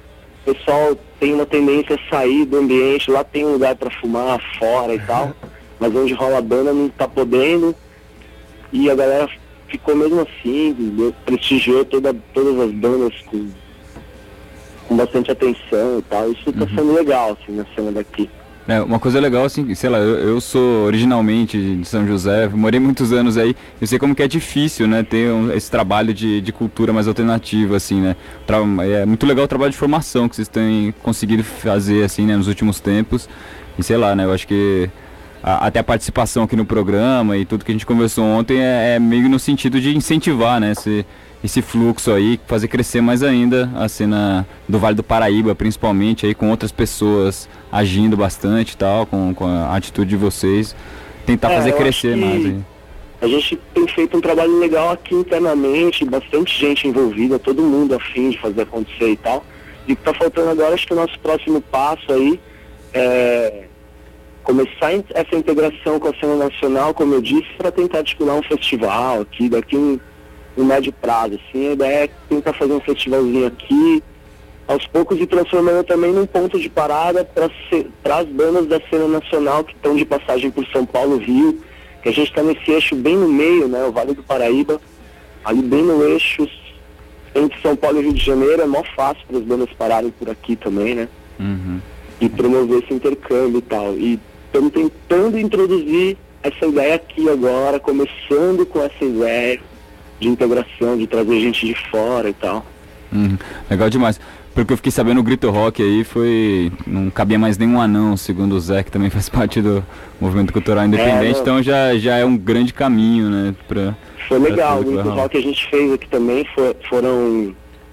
o pessoal tem uma tendência a sair do ambiente, lá tem um lugar para fumar fora e tal, mas onde rola a banda não tá podendo, e a galera ficou mesmo assim, prestigiou toda, todas as bandas com, com bastante atenção e tal. Isso tá sendo legal, assim, na cena daqui. É, uma coisa legal, assim, sei lá, eu, eu sou originalmente de São José, morei muitos anos aí, eu sei como que é difícil, né, ter um, esse trabalho de, de cultura mais alternativa, assim, né. Tra é muito legal o trabalho de formação que vocês têm conseguido fazer, assim, né, nos últimos tempos. E sei lá, né, eu acho que a, até a participação aqui no programa e tudo que a gente conversou ontem é, é meio no sentido de incentivar, né, esse, esse fluxo aí, fazer crescer mais ainda a cena do Vale do Paraíba, principalmente, aí com outras pessoas agindo bastante e tal, com, com a atitude de vocês, tentar É, fazer eu crescer acho que mais aí. A gente tem feito um trabalho legal aqui internamente, bastante gente envolvida, todo mundo a fim de fazer acontecer e tal. E o que tá faltando agora, acho que o nosso próximo passo aí é começar in- essa integração com a cena nacional, como eu disse, para tentar articular um festival aqui, daqui um, um médio prazo, assim. A ideia é tentar fazer um festivalzinho aqui, aos poucos, e transformando também num ponto de parada para as bandas da cena nacional que estão de passagem por São Paulo, Rio, que a gente está nesse eixo bem no meio, né, o Vale do Paraíba, ali bem no eixo entre São Paulo e Rio de Janeiro. É mó fácil para as bandas pararem por aqui também, né, Uhum. e promover esse intercâmbio e tal. E estamos tentando introduzir essa ideia aqui agora, começando com essa ideia de integração, de trazer gente de fora e tal. Uhum. Legal demais. Pelo que eu fiquei sabendo, o Grito Rock aí foi... não cabia mais nenhum anão, segundo o Zé, que também faz parte do movimento cultural independente, não. então já, já é um grande caminho, né, pra... Foi pra legal, o tudo que vai Grito rolar. Rock que a gente fez aqui também foi, foram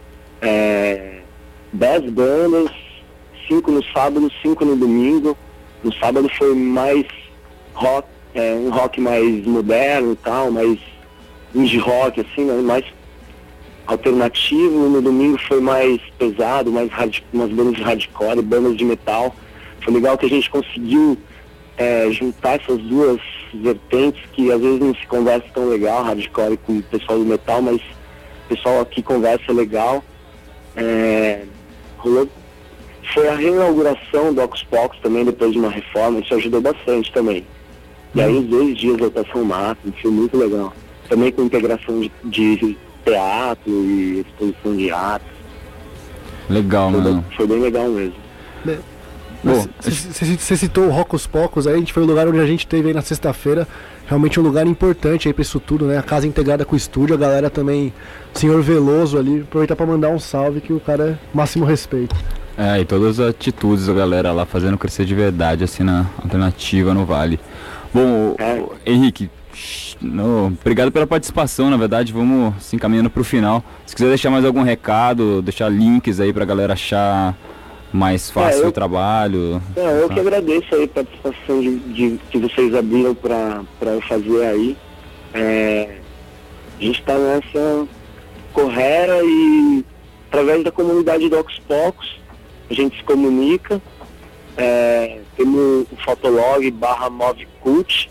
é, dez bandas, cinco no sábado, cinco no domingo. No sábado foi mais rock, é, um rock mais moderno e tal, mais indie rock, assim, né, mais alternativo. No domingo foi mais pesado, mais hard, umas bandas de hardcore, bandas de metal. Foi legal que a gente conseguiu é, juntar essas duas vertentes que às vezes não se conversa tão legal, hardcore com o pessoal do metal, mas o pessoal aqui conversa legal. É, rolou, foi a reinauguração do Ocus Pocus também, depois de uma reforma, isso ajudou bastante também. E aí os dois dias de lotação máxima, foi muito legal. Também com integração de, de teatro e exposição de arte. Legal, Foi, mano. bem- foi bem legal mesmo. Bom, Você citou o Rocos Pocos, aí a gente foi o lugar onde a gente teve aí na sexta-feira, realmente um lugar importante aí pra isso tudo, né? A casa integrada com o estúdio, a galera também, senhor Veloso ali, aproveitar pra mandar um salve, que o cara é máximo respeito. É, e todas as atitudes da galera lá fazendo crescer de verdade, assim, na alternativa no Vale. Bom, É. o- Henrique, shh, no, obrigado pela participação, na verdade, vamos se encaminhando pro final. Se quiser deixar mais algum recado, deixar links aí pra galera achar mais fácil É, eu- o trabalho. Não, eu tá? que agradeço aí a participação de, de- que vocês abriram para eu fazer aí. É, a gente está nessa correra e através da comunidade do Ocus Pocus a gente se comunica. É, temos o Fotolog barra Movecult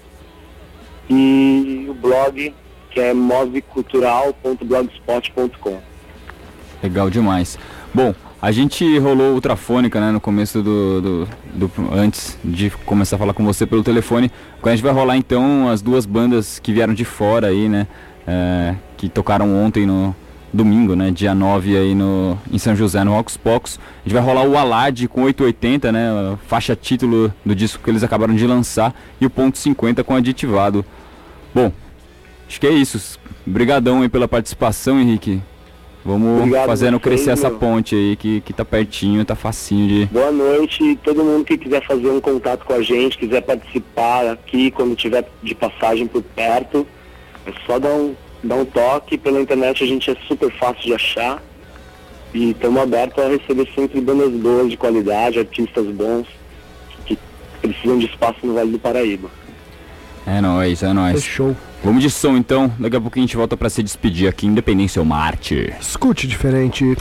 e o blog que é movecultural ponto blogspot ponto com. Legal demais. Bom, a gente rolou Ultrafônica, né, no começo do, do, do- antes de começar a falar com você pelo telefone. Agora a gente vai rolar então as duas bandas que vieram de fora aí, né, é, que tocaram ontem no domingo, né, dia nove aí no, em São José, no Ocus Pocus. A gente vai rolar o Alad com oitocentos e oitenta, né, a faixa título do disco que eles acabaram de lançar, e o Ponto cinquenta com Aditivado. Bom, acho que é isso. Obrigadão aí pela participação, Henrique. Vamos Obrigado fazendo vocês, crescer essa meu. ponte aí, que, que tá pertinho, tá facinho de... Boa noite, todo mundo que quiser fazer um contato com a gente, quiser participar aqui quando tiver de passagem por perto, é só dar um, dar um toque. Pela internet a gente é super fácil de achar e estamos abertos a receber sempre bandas boas de qualidade, artistas bons que precisam de espaço no Vale do Paraíba. É nóis, é nóis. Fechou. Vamos de som então, daqui a pouco a gente volta pra se despedir aqui, Independência ou Marte. Escute diferente.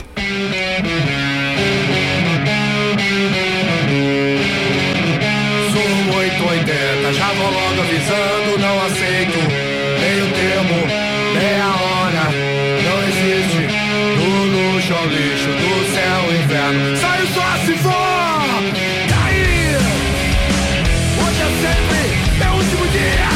Sou oitocentos e oitenta, já vou logo avisando, não aceito meio termo, meia hora, não existe. Do luxo ao lixo, do céu no inverno. Saio só se for. E aí? Hoje é sempre meu último dia.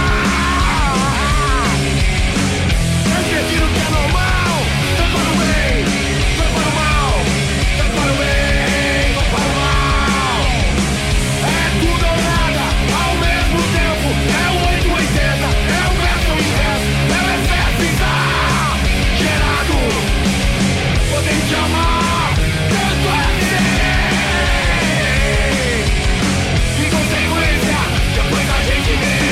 Eu prefiro que é normal. Tanto para o bem, tanto para o mal. Tanto para o bem, tanto para o mal. É tudo ou nada, ao mesmo tempo. É o oito ou oitenta, é o verso ou inverso. É o excesso exagerado. Podem te amar, tanto assim. Em consequência, depois a gente vê.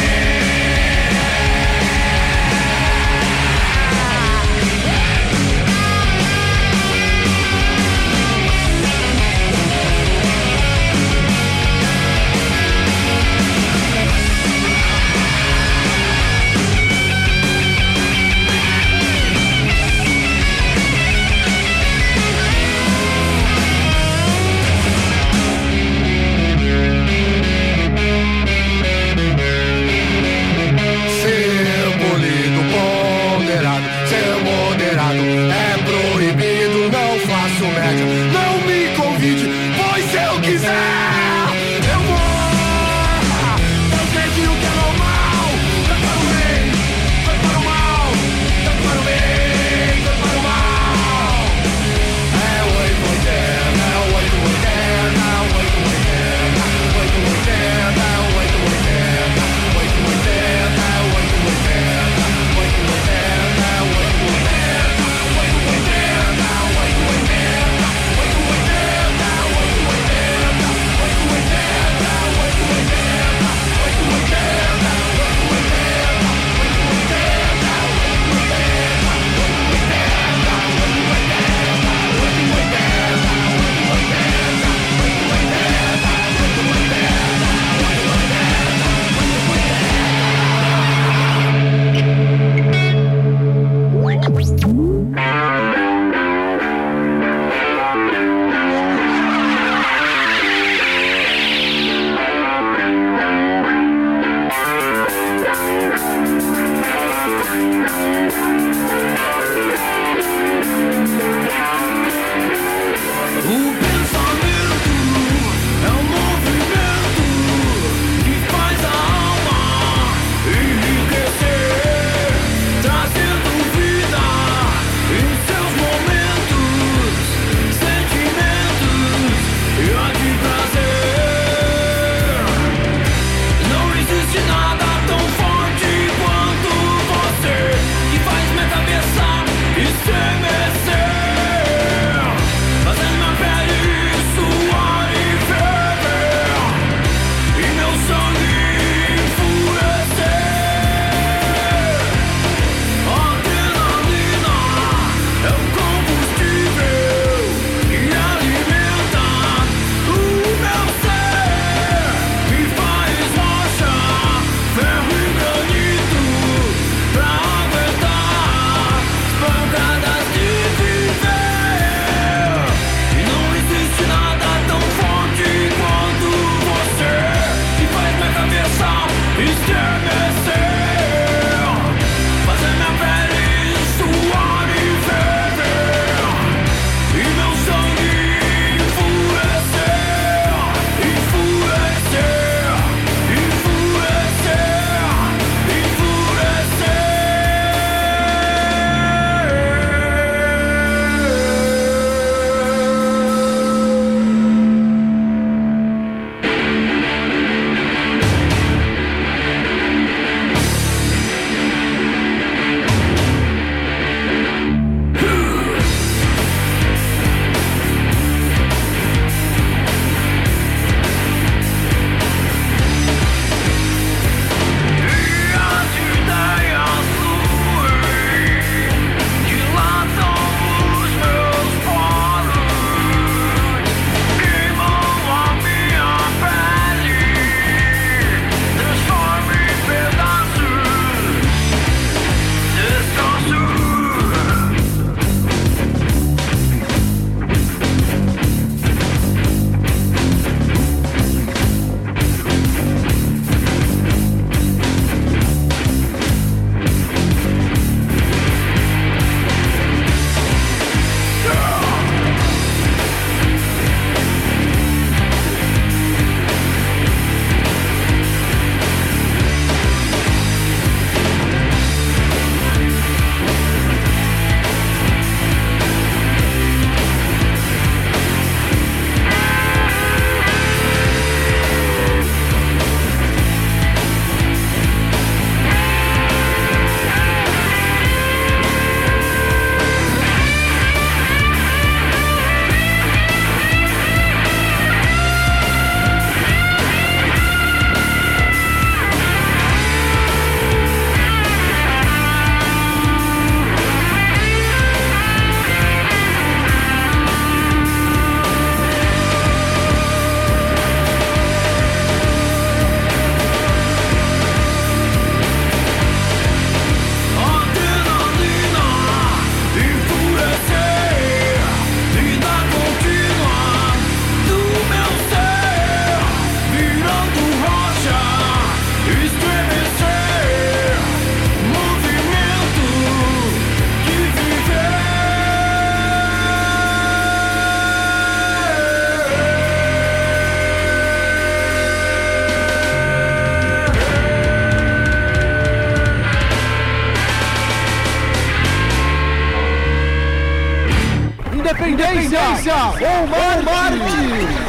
Independência ou Marte!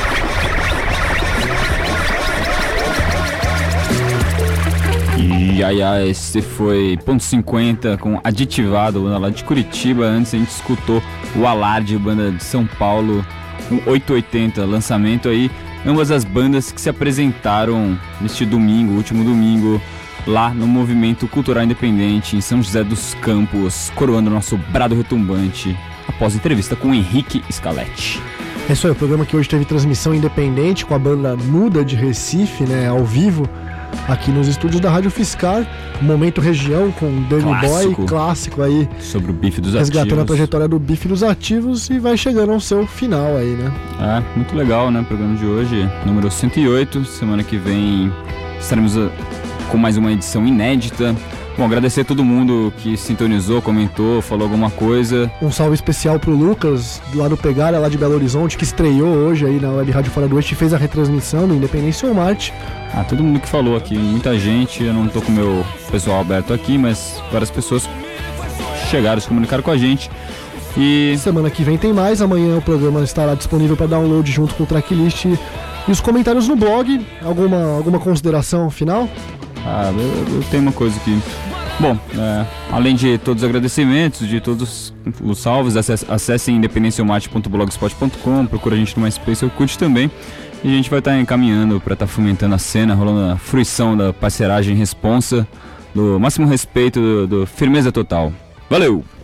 E aí, aí, esse foi Ponto cinquenta com Aditivado, banda lá de Curitiba. Antes a gente escutou o Alarde, banda de São Paulo, com oitocentos e oitenta, lançamento aí. Ambas as bandas que se apresentaram neste domingo, último domingo, lá no Movimento Cultural Independente, em São José dos Campos, coroando nosso brado retumbante, após entrevista com o Henrique Scaletti. É isso aí, o programa que hoje teve transmissão independente com a banda Nuda de Recife, né, ao vivo, aqui nos estúdios da Rádio Fiscar, Momento Região com Danny Boy, clássico aí. Sobre o bife dos resgatando ativos. a trajetória do bife dos ativos e vai chegando ao seu final aí, né? É, muito legal, né, o programa de hoje, número cento e oito, semana que vem estaremos uh, com mais uma edição inédita. Bom, agradecer a todo mundo que sintonizou, comentou, falou alguma coisa. Um salve especial pro Lucas, lá do Pegária, lá de Belo Horizonte, que estreou hoje aí na Web Rádio Fora do Oeste e fez a retransmissão do Independência ou Marte. Ah, todo mundo que falou aqui, muita gente, eu não tô com o meu pessoal aberto aqui, mas várias pessoas chegaram, se comunicaram com a gente. E semana que vem tem mais, amanhã o programa estará disponível para download junto com o tracklist e os comentários no blog. Alguma, alguma consideração final? Ah, eu, eu tenho uma coisa aqui. Bom, é, além de todos os agradecimentos, de todos os salves, acessem independência ou marte ponto blogspot ponto com, procura a gente no MySpace ou Orkut também. E a gente vai estar encaminhando para estar fomentando a cena, rolando a fruição da parceiragem responsa, do máximo respeito, do, do firmeza total. Valeu!